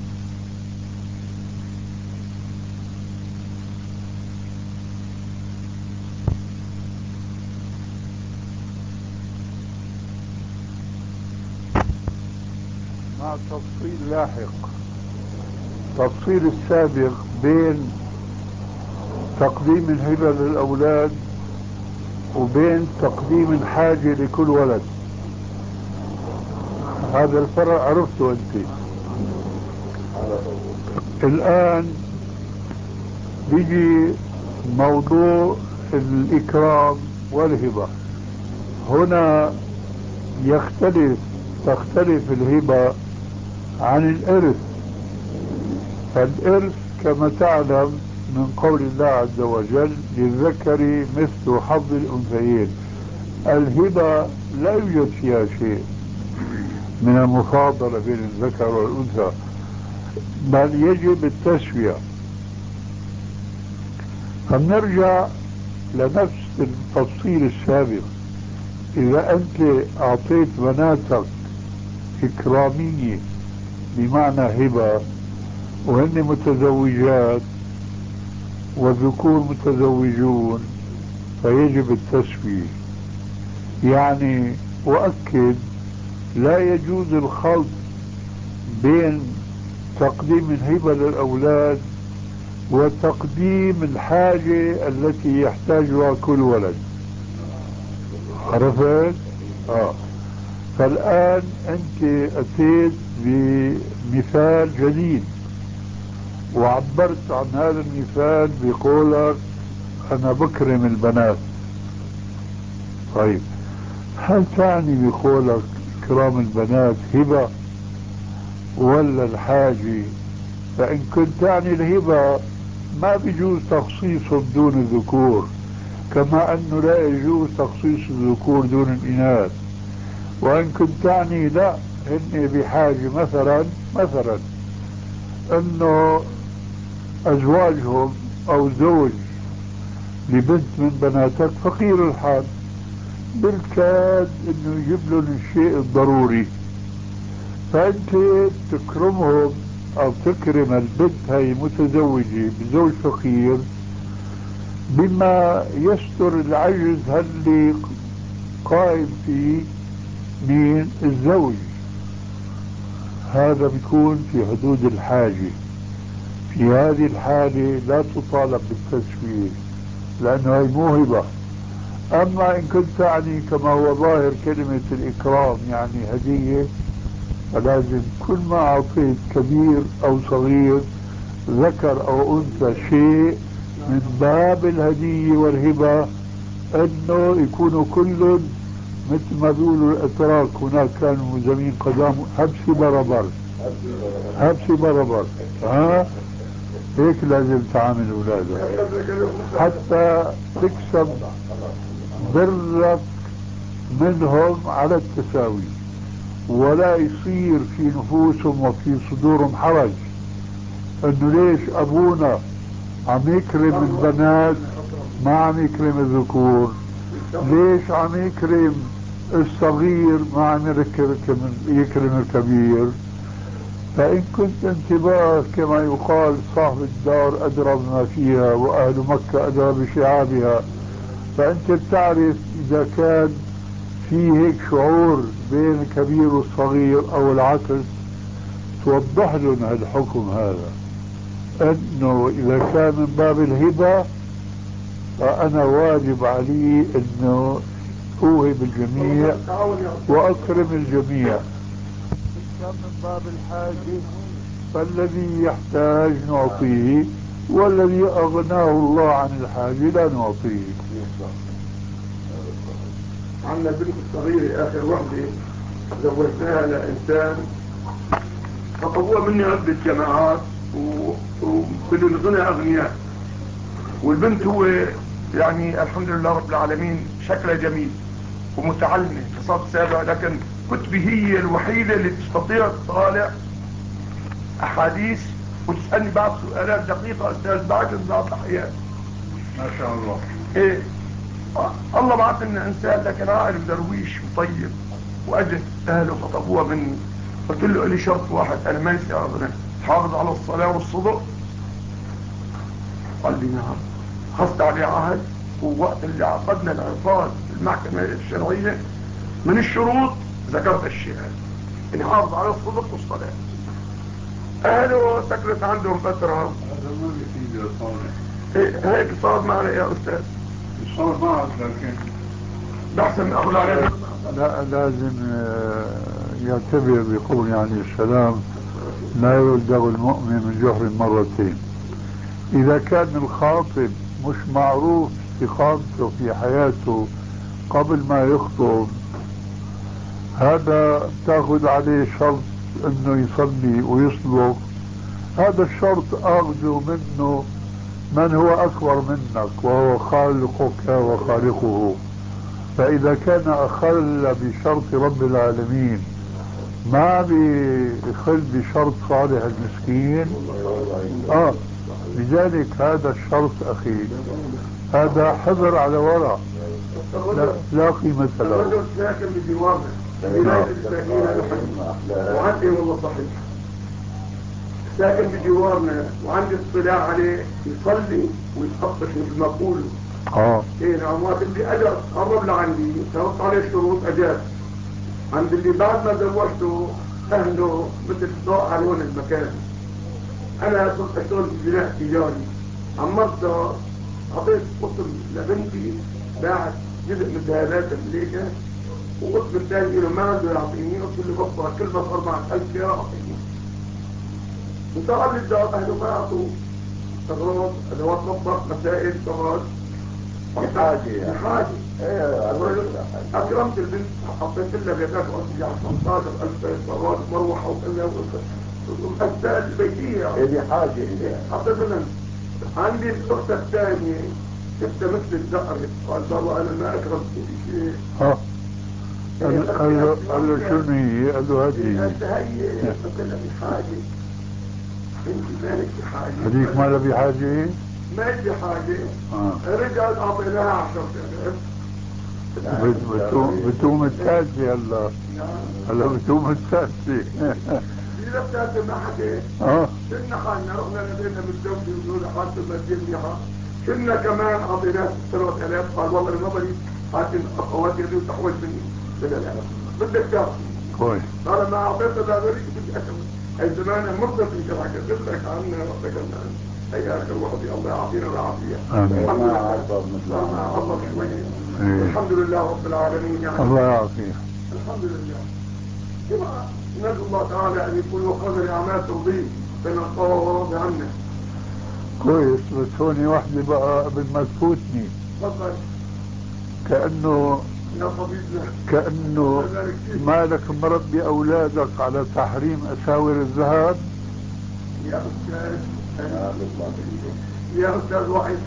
مع تفصيل لاحق. تفصيل السابق بين تقديم الهبة للأولاد وبين تقديم الحاجة لكل ولد، هذا الفرق عرفته أنت. الآن بيجي موضوع الإكرام والهبة. هنا تختلف الهبة عن الإرث. فالإرث كما تعلم من قول الله عز وجل للذكر مثل حظ الأنثيين. الهبة لا يوجد فيها شيء من المفاضلة بين الذكر والأنثى، بل يجب التسوية. فنرجع لنفس التفصيل السابق. إذا أنت أعطيت بناتك إكرامية بمعنى هبة وهن متزوجات والذكور متزوجون فيجب التسوية. يعني وأكد لا يجوز الخلط بين تقديم الهبة للأولاد وتقديم الحاجة التي يحتاجها كل ولد. عرفت؟ فالآن أنت أتيت بمثال جديد وعبرت عن هذا المثال بقولك أنا بكرم البنات. طيب هل تعني بقولك إكرام البنات هبة ولا الحاجة؟ فإن كنت تعني الهبة ما بيجوز تخصيصه دون الذكور، كما أنه لا يجوز تخصيص الذكور دون الإناث. وإن كنت تعني لا هن بحاجة مثلا أنه أزواجهم أو زوج لبنت من بناتك فقير الحال بالكاد أنه يجيب لهم الشيء الضروري، فأنت تكرمهم أو تكرم البنت هاي متزوجة بزوج فقير بما يستر العجز اللي قائم فيه من الزوج. هذا بيكون في حدود الحاجة. في هذه الحالة لا تطالب بالتسوية لأنه هي موهبة. أما إن كنت تعني كما هو ظاهر كلمة الإكرام يعني هدية، فلازم كل ما أعطيت كبير أو صغير ذكر أو أنثى شيء من باب الهدية والهبة أنه يكونوا كل مثل ما بيقولوا الأتراك هناك كانوا زمين قدام هبسي بربر هبسي بربر هيك لازم تعامل أولادك حتى تكسب برك منهم على التساوي، ولا يصير في نفوسهم وفي صدورهم حرج انه ليش ابونا عم يكرم البنات ما عم يكرم الذكور، ليش عم يكرم الصغير ما عم يكرم الكبير. فإن كنت انتباه كما يقال صاحب الدار أدرى بما فيها وأهل مكة أدرى بشعابها، فأنت بتعرف إذا كان في هيك شعور بين الكبير والصغير أو العكس توضح لهم هالحكم هذا، أنه إذا كان من باب الهبة فأنا واجب علي أنه أوهب الجميع وأكرم الجميع. كان من باب الحاجة فالذي يحتاج نعطيه والذي أغناه الله عن الحاجة لا نعطيه. عندنا بنت صغيرة آخر وحدة زوجناها لإنسان فطبوها مني عدة جماعات وبدون غنى أغنياء، والبنت هو يعني الحمد لله رب العالمين شكلها جميل ومتعلمة اقتصاد سابع، لكن كتبي هي الوحيدة اللي تستطيع تطالع أحاديث وتسألني بعض سؤالات دقيقة أستاذ بعجز بعض الأحيان. ما شاء الله. إيه الله بعث لنا إنسان لكن عالم درويش وطيب، وأجت أهله خطبوها مني، قلت له لي شرط واحد أنا ما يصير أغنى، تحافظ على الصلاة والصدق. قال لي نعم. خصت عليه عهد، ووقت اللي عقدنا العقاد في المحكمة الشرعية من الشروط ذكرت الشيء إن حافظ على الصدق والصلاة. أهله سكرت عندهم فترة. هيك صار معنا يا أستاذ. صار معك لكن بحسن أخذ عليه. لا لازم يعتبر بقول يعني السلام لا يلدغ المؤمن من جهر مرتين. إذا كان الخاطب مش معروف استقامته في حياته قبل ما يخطب، هذا تاخذ عليه شرط انه يصلي ويصدق، هذا الشرط اخذه منه من هو اكبر منك وهو خالقك وخالقه. فاذا كان اخل بشرط رب العالمين ما بيخل بشرط صالح المسكين، لذلك هذا الشرط اخي هذا حذر على وراء لا قيمة له. الرجل ساكن بجوارنا بولاية الساكنة وعندي والله صحيح ساكن بجوارنا وعندي اطلاع عليه يصلي ويتخطش مثل ما بقولوا. ايه نعم. وقت اللي اجى قرب لعندي شرطت عليه شروط اجاز. عند اللي بعد ما زوجته اهله مثل ضاء على لون المكان. انا صرت اشتغل في بناء تجاري، عمرت عطيت قسم لبنتي باعت جزء من ذهبات امريكا، وقسم الثاني له ما عنده يعطيني، قلت له بطلع كل ما 4000 ليره اعطيني. وصار لي الدار اهله ما اعطوا اغراض ادوات مطبخ مسائل شغل بحاجه اكرمت البنت حطيت لها بيتات وقصدي على 15000 صواريخ مروحه وكذا والاسباب البيتيه اللي حاجه حطيت لها. عندي الاخت الثانيه شفت مثل الزهر قال بابا انا ما اكرمت شيء. قال له شنو هي؟ قال له هذه هي قلت لها بحاجه انت مالك بحاجه. هذيك ما لها بحاجه؟ ما لي بحاجه. رجعت اعطيناها 10,000. بتوم الثالثه هلا بتوم الثالثه. إذا بتاعت ما حكي كنا خالنا رحنا لدينا متزوجي وزوجة حاسة المادية منيحة، كنا كمان أعطيناه 6,000. قال والله نظري حاسم أخواتي يدي وتحويل مني 6,000 بدك تعرف كويس. قال ما أعطيته لا غريب بدي أشوف الزمان مرضى في شرعك قلت لك عنا وذكرنا حياك الوحدي الله يعطينا العافية. الحمد لله الله شوية الحمد لله رب العالمين يعني الله يعافيه. الحمد لله. كما نسأل الله تعالى أن يكون وقدر أعمال ترضيه بين الله وراضي عنه كويس، بس هوني واحدة بقى قبل ما تفوتني. تفضل يا طبيبنا. كأنه مالك مربي أولادك على تحريم أساور الذهب. يا أستاذ يا أستاذ وحيد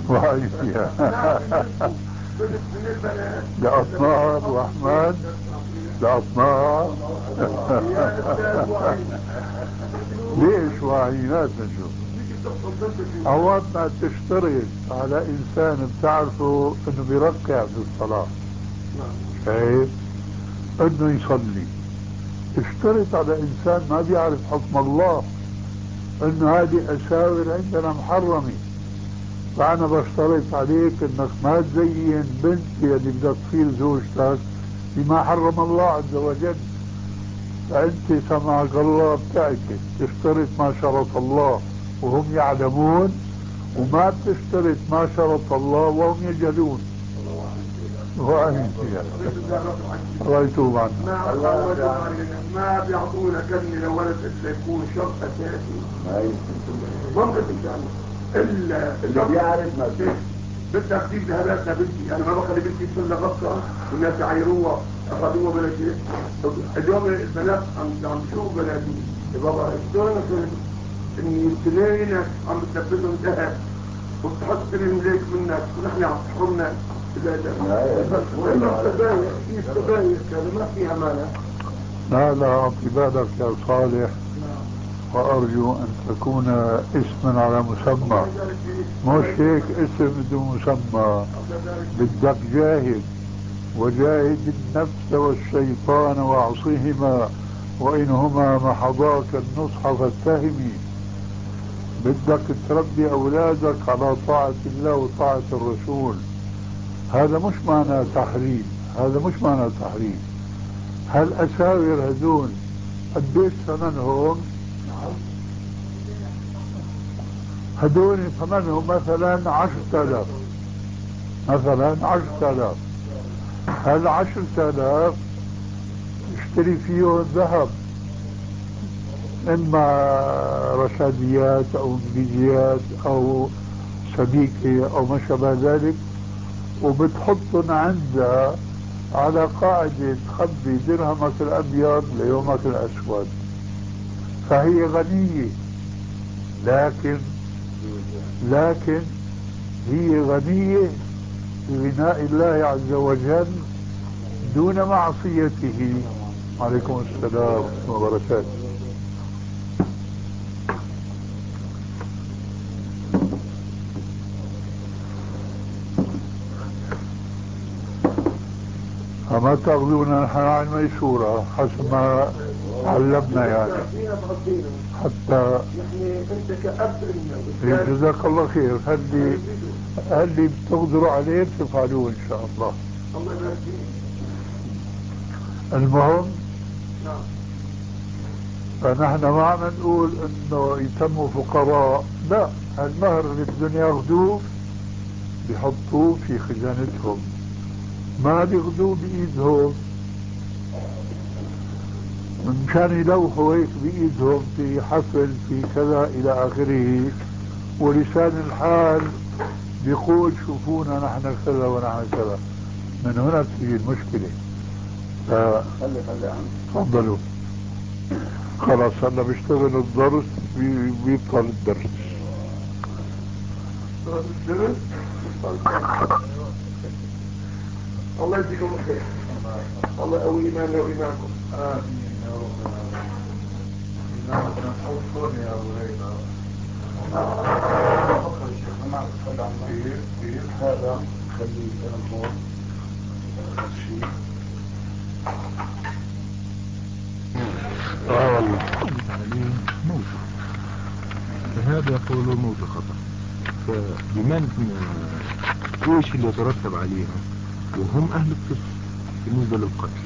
من البنات لأطناب وأحمد لأطناب. يا أستاذ وحيد ليش وعي؟ لازم نشوف أول ما تشترط على إنسان بتعرفه إنه بيركع بالصلاة، شايف؟ إنه يصلي، اشترط على إنسان ما بيعرف حكم الله إنه هذه أساور عندنا محرمة، فأنا بشترط عليك إنك ما تزين بنتي اللي بدك تصير زوجتك بما حرم الله عز وجل. فأنت سمعك الله بتعكس تشترط ما شرط الله وهم يعلمون، وما بتشترط ما شرط الله وهم يجهلون. وأنت الله يتوب عنك. ما بيعطونا كلمة لولد إلا يكون شرط أساسي. ممكن إلا بيعرف ما فيه. بدك تجيب ذهبات لبنتي، أنا ما بخلي بنتي تصلي غصة والناس يعايروها أخذوها بلا شيء. اليوم البنات عم بشوفوا بناتي بابا شلون إن اثنينك عم بتلبسهم ذهب وبتحط كلهم ليك منك ونحن عم تحرمنا. وإلا السبايك في السبايك هذا ما فيها مانع. لا أعطي بالك يا صالح، وأرجو أن تكون اسما على مسمى، مش هيك اسم بدون مسمى. بدك جاهد، وجاهد النفس والشيطان واعصهما وإنهما محضاك النصح فاتهمي. بدك تربي أولادك على طاعة الله وطاعة الرسول. هذا مش معنى تحريم، هذا مش معنى تحريم. هالأساور هدول قديش ثمنهم؟ هدول ثمنهم مثلا 10,000، مثلا 10,000. هال10,000 اشتري فيه ذهب، اما رشاديات او انجليزيات او سبيكة او ما شابه ذلك، وبتحطن عندها على قاعدة تخبي درهمك الابيض ليومك الاسود. فهي غنية، لكن هي غنية بغناء الله عز وجل دون معصيته. عليكم السلام ورحمة الله وبركاته. فما تاخذونا نحن عن ميسورة حسب ما علمنا يعني، حتى انت كأب جزاك الله خير. هل بتقدروا عليه تفعلوه ان شاء الله. الله يبارك فيك. المهم نعم. فنحن ما عم نقول انه يتموا فقراء، لا، المهر اللي بدهم ياخذوه بيحطوه في خزانتهم، ما بياخذوه بايدهم مشان يلوحوا هيك بايدهم في حفل في كذا الى اخره، ولسان الحال بيقول شوفونا نحن كذا ونحن كذا. من هنا تيجي المشكلة. خلي عم تفضلوا. خلاص هلا بيشتغل الدرس، بيبطل الدرس. الله يجزيكم الخير. الله يقوي ايماننا وايمانكم. امين يا رب العالمين. ايمانكم حوصوني يا ابو هيدا. تفضل شيخ، ما تخلى عن كيف هذا خليه تلفون شيء. والله عليه موت، فهذا يقول موت خطأ. فلمن ايش اللي يترتب عليها وهم اهل الطفل بالنسبة للقتل؟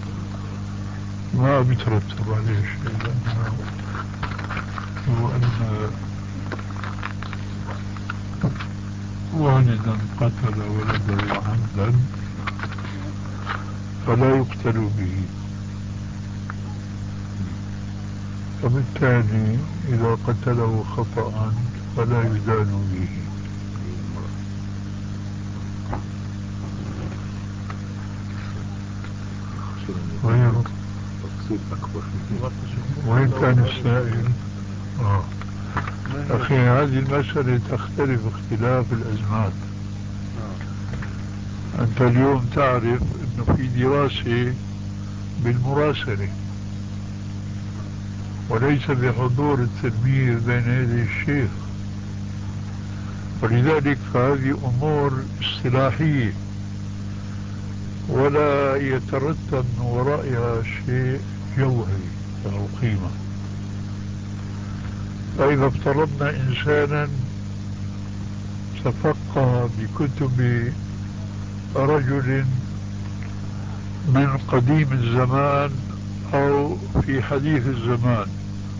ما بيترتب عليه شيء، لأنه هو أن والدا قتل ولده عمدا فلا يقتل به، فبالتالي إذا قتله خطأ فلا يدان به. وين كان السائل؟ أخي هذه المسألة تختلف اختلاف الأزمان. أنت اليوم تعرف أنه في دراسة بالمراسلة وليس بحضور التلميذ بين يدي الشيخ، ولذلك فهذه أمور اصطلاحية ولا يترتب من ورائها شيء جوهري له قيمة. فإذا افترضنا إنسانا تفقه بكتب رجل من قديم الزمان أو في حديث الزمان،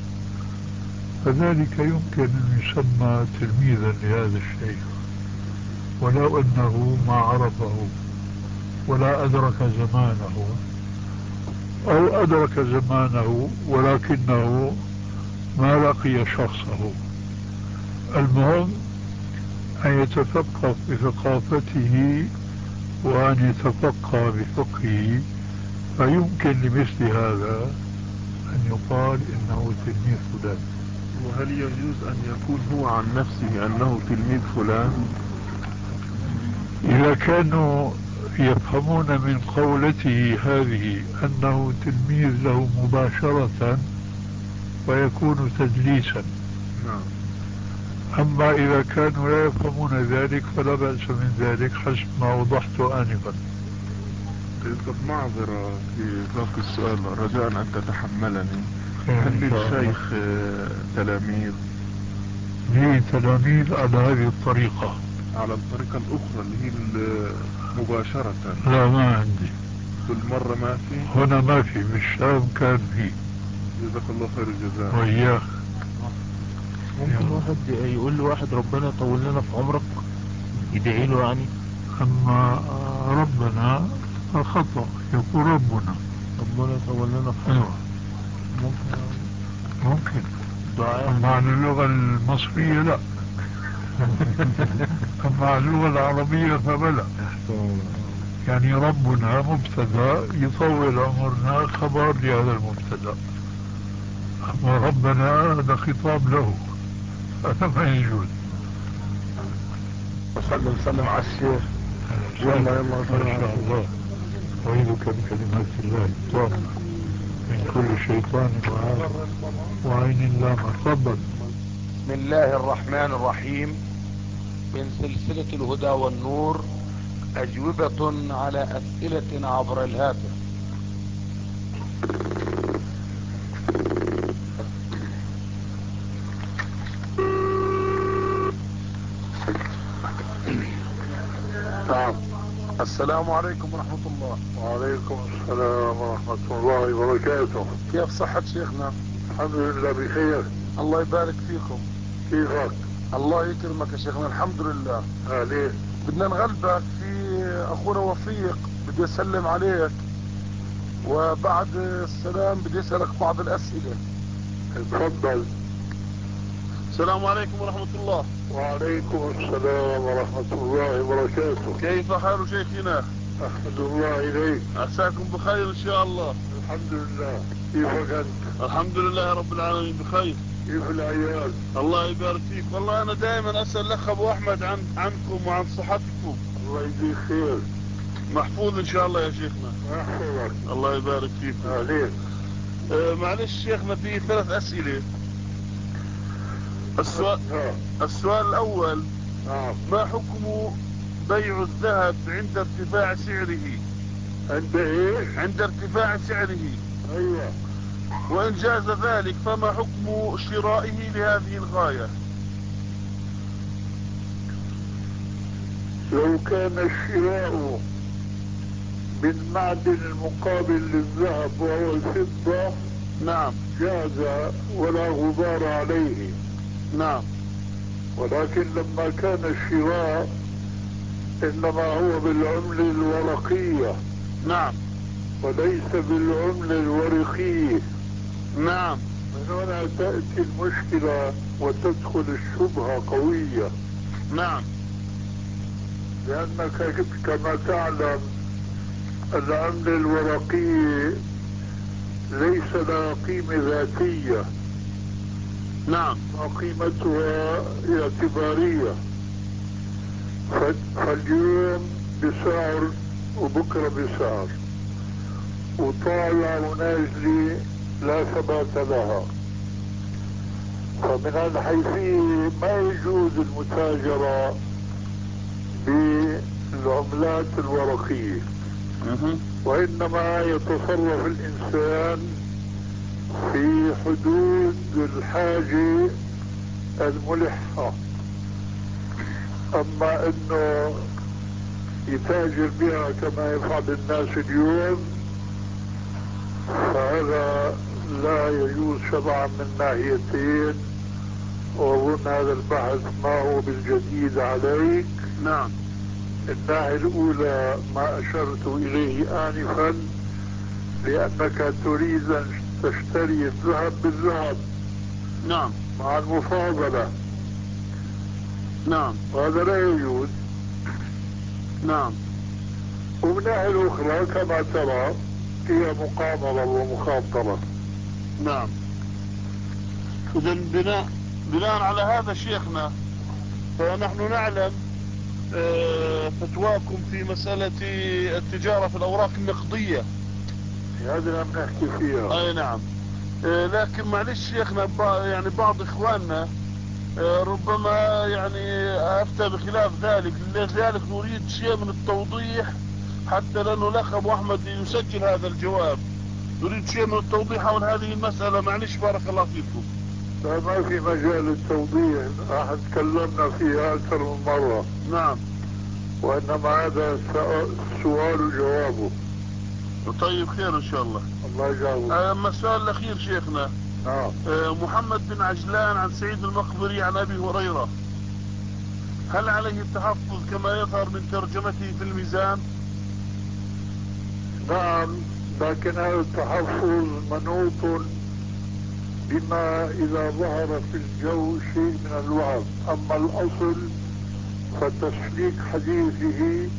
فذلك يمكن أن يسمى تلميذا لهذا الشيخ ولو أنه ما عرفه ولا أدرك زمانه، أو أدرك زمانه ولكنه ما لقي شخصه. المهم أن يتثقف بثقافته وأن يتفقه بفقهه، فيمكن لمثل هذا أن يقال إنه تلميذ فلان. وهل يجوز أن يكون هو عن نفسه أنه تلميذ فلان؟ إذا كانوا يفهمون من قولته هذه أنه تلميذ له مباشرة فيكون تدليسا. نعم. أما إذا كانوا لا يفهمون ذلك فلا بأس من ذلك حسب ما وضحت آنفا. طب معذرة في باقي السؤال رجاء أن تتحملني. هل للشيخ تلاميذ؟ لي تلاميذ على هذه الطريقة. على الطريقة الأخرى اللي هي مباشرة؟ لا ما عندي. بالمرة ما في؟ هنا ما في، بالشام كان في. جزاك الله خير الجزاء. وإياك. ممكن واحد يقول لواحد ربنا يطول لنا في عمرك، يدعي له يعني؟ أما ربنا خطأ، يقول ربنا يطول لنا في عمرك. ممكن دعاء. أما على اللغة المصرية لا. أما على اللغة العربية فبلا. يعني ربنا مبتدا يطول عمرنا خبر لهذا المبتدا، أما ربنا هذا خطاب له، هذا ما يجوز. سلم على الشيخ. يلا ما شاء الله. أعيذك بكلمات الله التامة من كل شيطان وعين لامة. تفضل. بسم الله الرحمن الرحيم. من سلسلة الهدى والنور، أجوبة على أسئلة عبر الهاتف. نعم. السلام عليكم ورحمة الله. وعليكم السلام ورحمة الله وبركاته. كيف صحة شيخنا؟ الحمد لله بخير. الله يبارك فيكم. كيفك؟ الله يكرمك يا شيخنا. الحمد لله. أهلين. بدنا نغلبك في أخونا وفيق، بدي أسلم عليك، وبعد السلام بدي أسألك بعض الأسئلة. اتفضل. السلام عليكم ورحمة الله. وعليكم السلام ورحمة الله وبركاته. كيف حال شيخنا؟ أحمد الله إليك. عساكم بخير إن شاء الله. الحمد لله. كيفك أنت؟ الحمد لله رب العالمين بخير. كيف العيال؟ الله يبارك فيك. والله أنا دائما أسأل الأخ أبو أحمد عنكم وعن صحتكم. الله يجزيك خير. محفوظ إن شاء الله يا شيخنا. يحفظك. الله يبارك فيك. أهلين. معلش شيخنا، في 3 أسئلة. السؤال الأول. نعم. ما حكم بيع الذهب عند ارتفاع سعره؟ عند ايه؟ عند ارتفاع سعره. ايوه. وإن جاز ذلك فما حكم شرائه لهذه الغاية؟ لو كان الشراء من معدن المقابل للذهب وهو الفضة نعم جاز ولا غبار عليه. نعم. ولكن لما كان الشراء انما هو بالعملة الورقية. نعم. وليس بالعملة الورقية. نعم. من هنا تأتي المشكلة وتدخل الشبهة قوية. نعم. لأنك كما تعلم العملة الورقية ليس لها قيمة ذاتية. نعم. قيمتها اعتبارية، فاليوم بسعر وبكرة بسعر، وطالع ونازلة لا ثبات لها. فمن هالحيثية ما يجوز المتاجرة بالعملات الورقية، وإنما يتصرف الإنسان في حدود الحاجة الملحة. أما إنه يتاجر بها كما يفعل الناس اليوم فهذا لا يجوز شرعا من ناحيتين، وأظن هذا البحث ما هو بالجديد عليك. نعم. الناحية الأولى ما أشرت إليه آنفا، لأنك تريد أن تشتري الذهب بالذهب. نعم. مع المفاضلة. نعم. وهذا لا يجوز. نعم. ومن الناحية الأخرى كما ترى هي مقامرة ومخاطرة. نعم. إذا بناء على هذا شيخنا، فنحن نعلم فتواكم في مسألة التجارة في الأوراق النقدية. هذا لم نحكي فيها. أي نعم. لكن معلش شيخنا يعني بعض إخواننا ربما يعني أفتى بخلاف ذلك، لذلك نريد شيء من التوضيح، حتى لأنه الأخ أبو أحمد يسجل هذا الجواب. نريد شيء من التوضيح حول هذه المسألة. معلش بارك الله فيكم. لا، ما في مجال التوضيح، نحن تكلمنا فيها أكثر من مرة. نعم. وإنما هذا سؤال وجوابه. طيب خير إن شاء الله. الله يجاوب. أما السؤال الأخير شيخنا. نعم. محمد بن عجلان عن سعيد المقبري عن أبي هريرة، هل عليه التحفظ كما يظهر من ترجمته في الميزان؟ نعم، لكن هذا التحفظ منوط بما إذا ظهر في الجو شيء من الوهم. أما الأصل فتسليك حديثه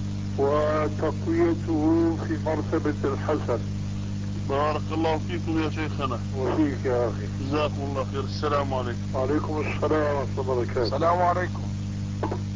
وتقويته في مرتبة الحسن. بارك الله فيكم يا شيخنا. وفيك يا أخي. جزاكم الله خير. السلام عليكم. وعليكم السلام ورحمة الله وبركاته. السلام عليكم.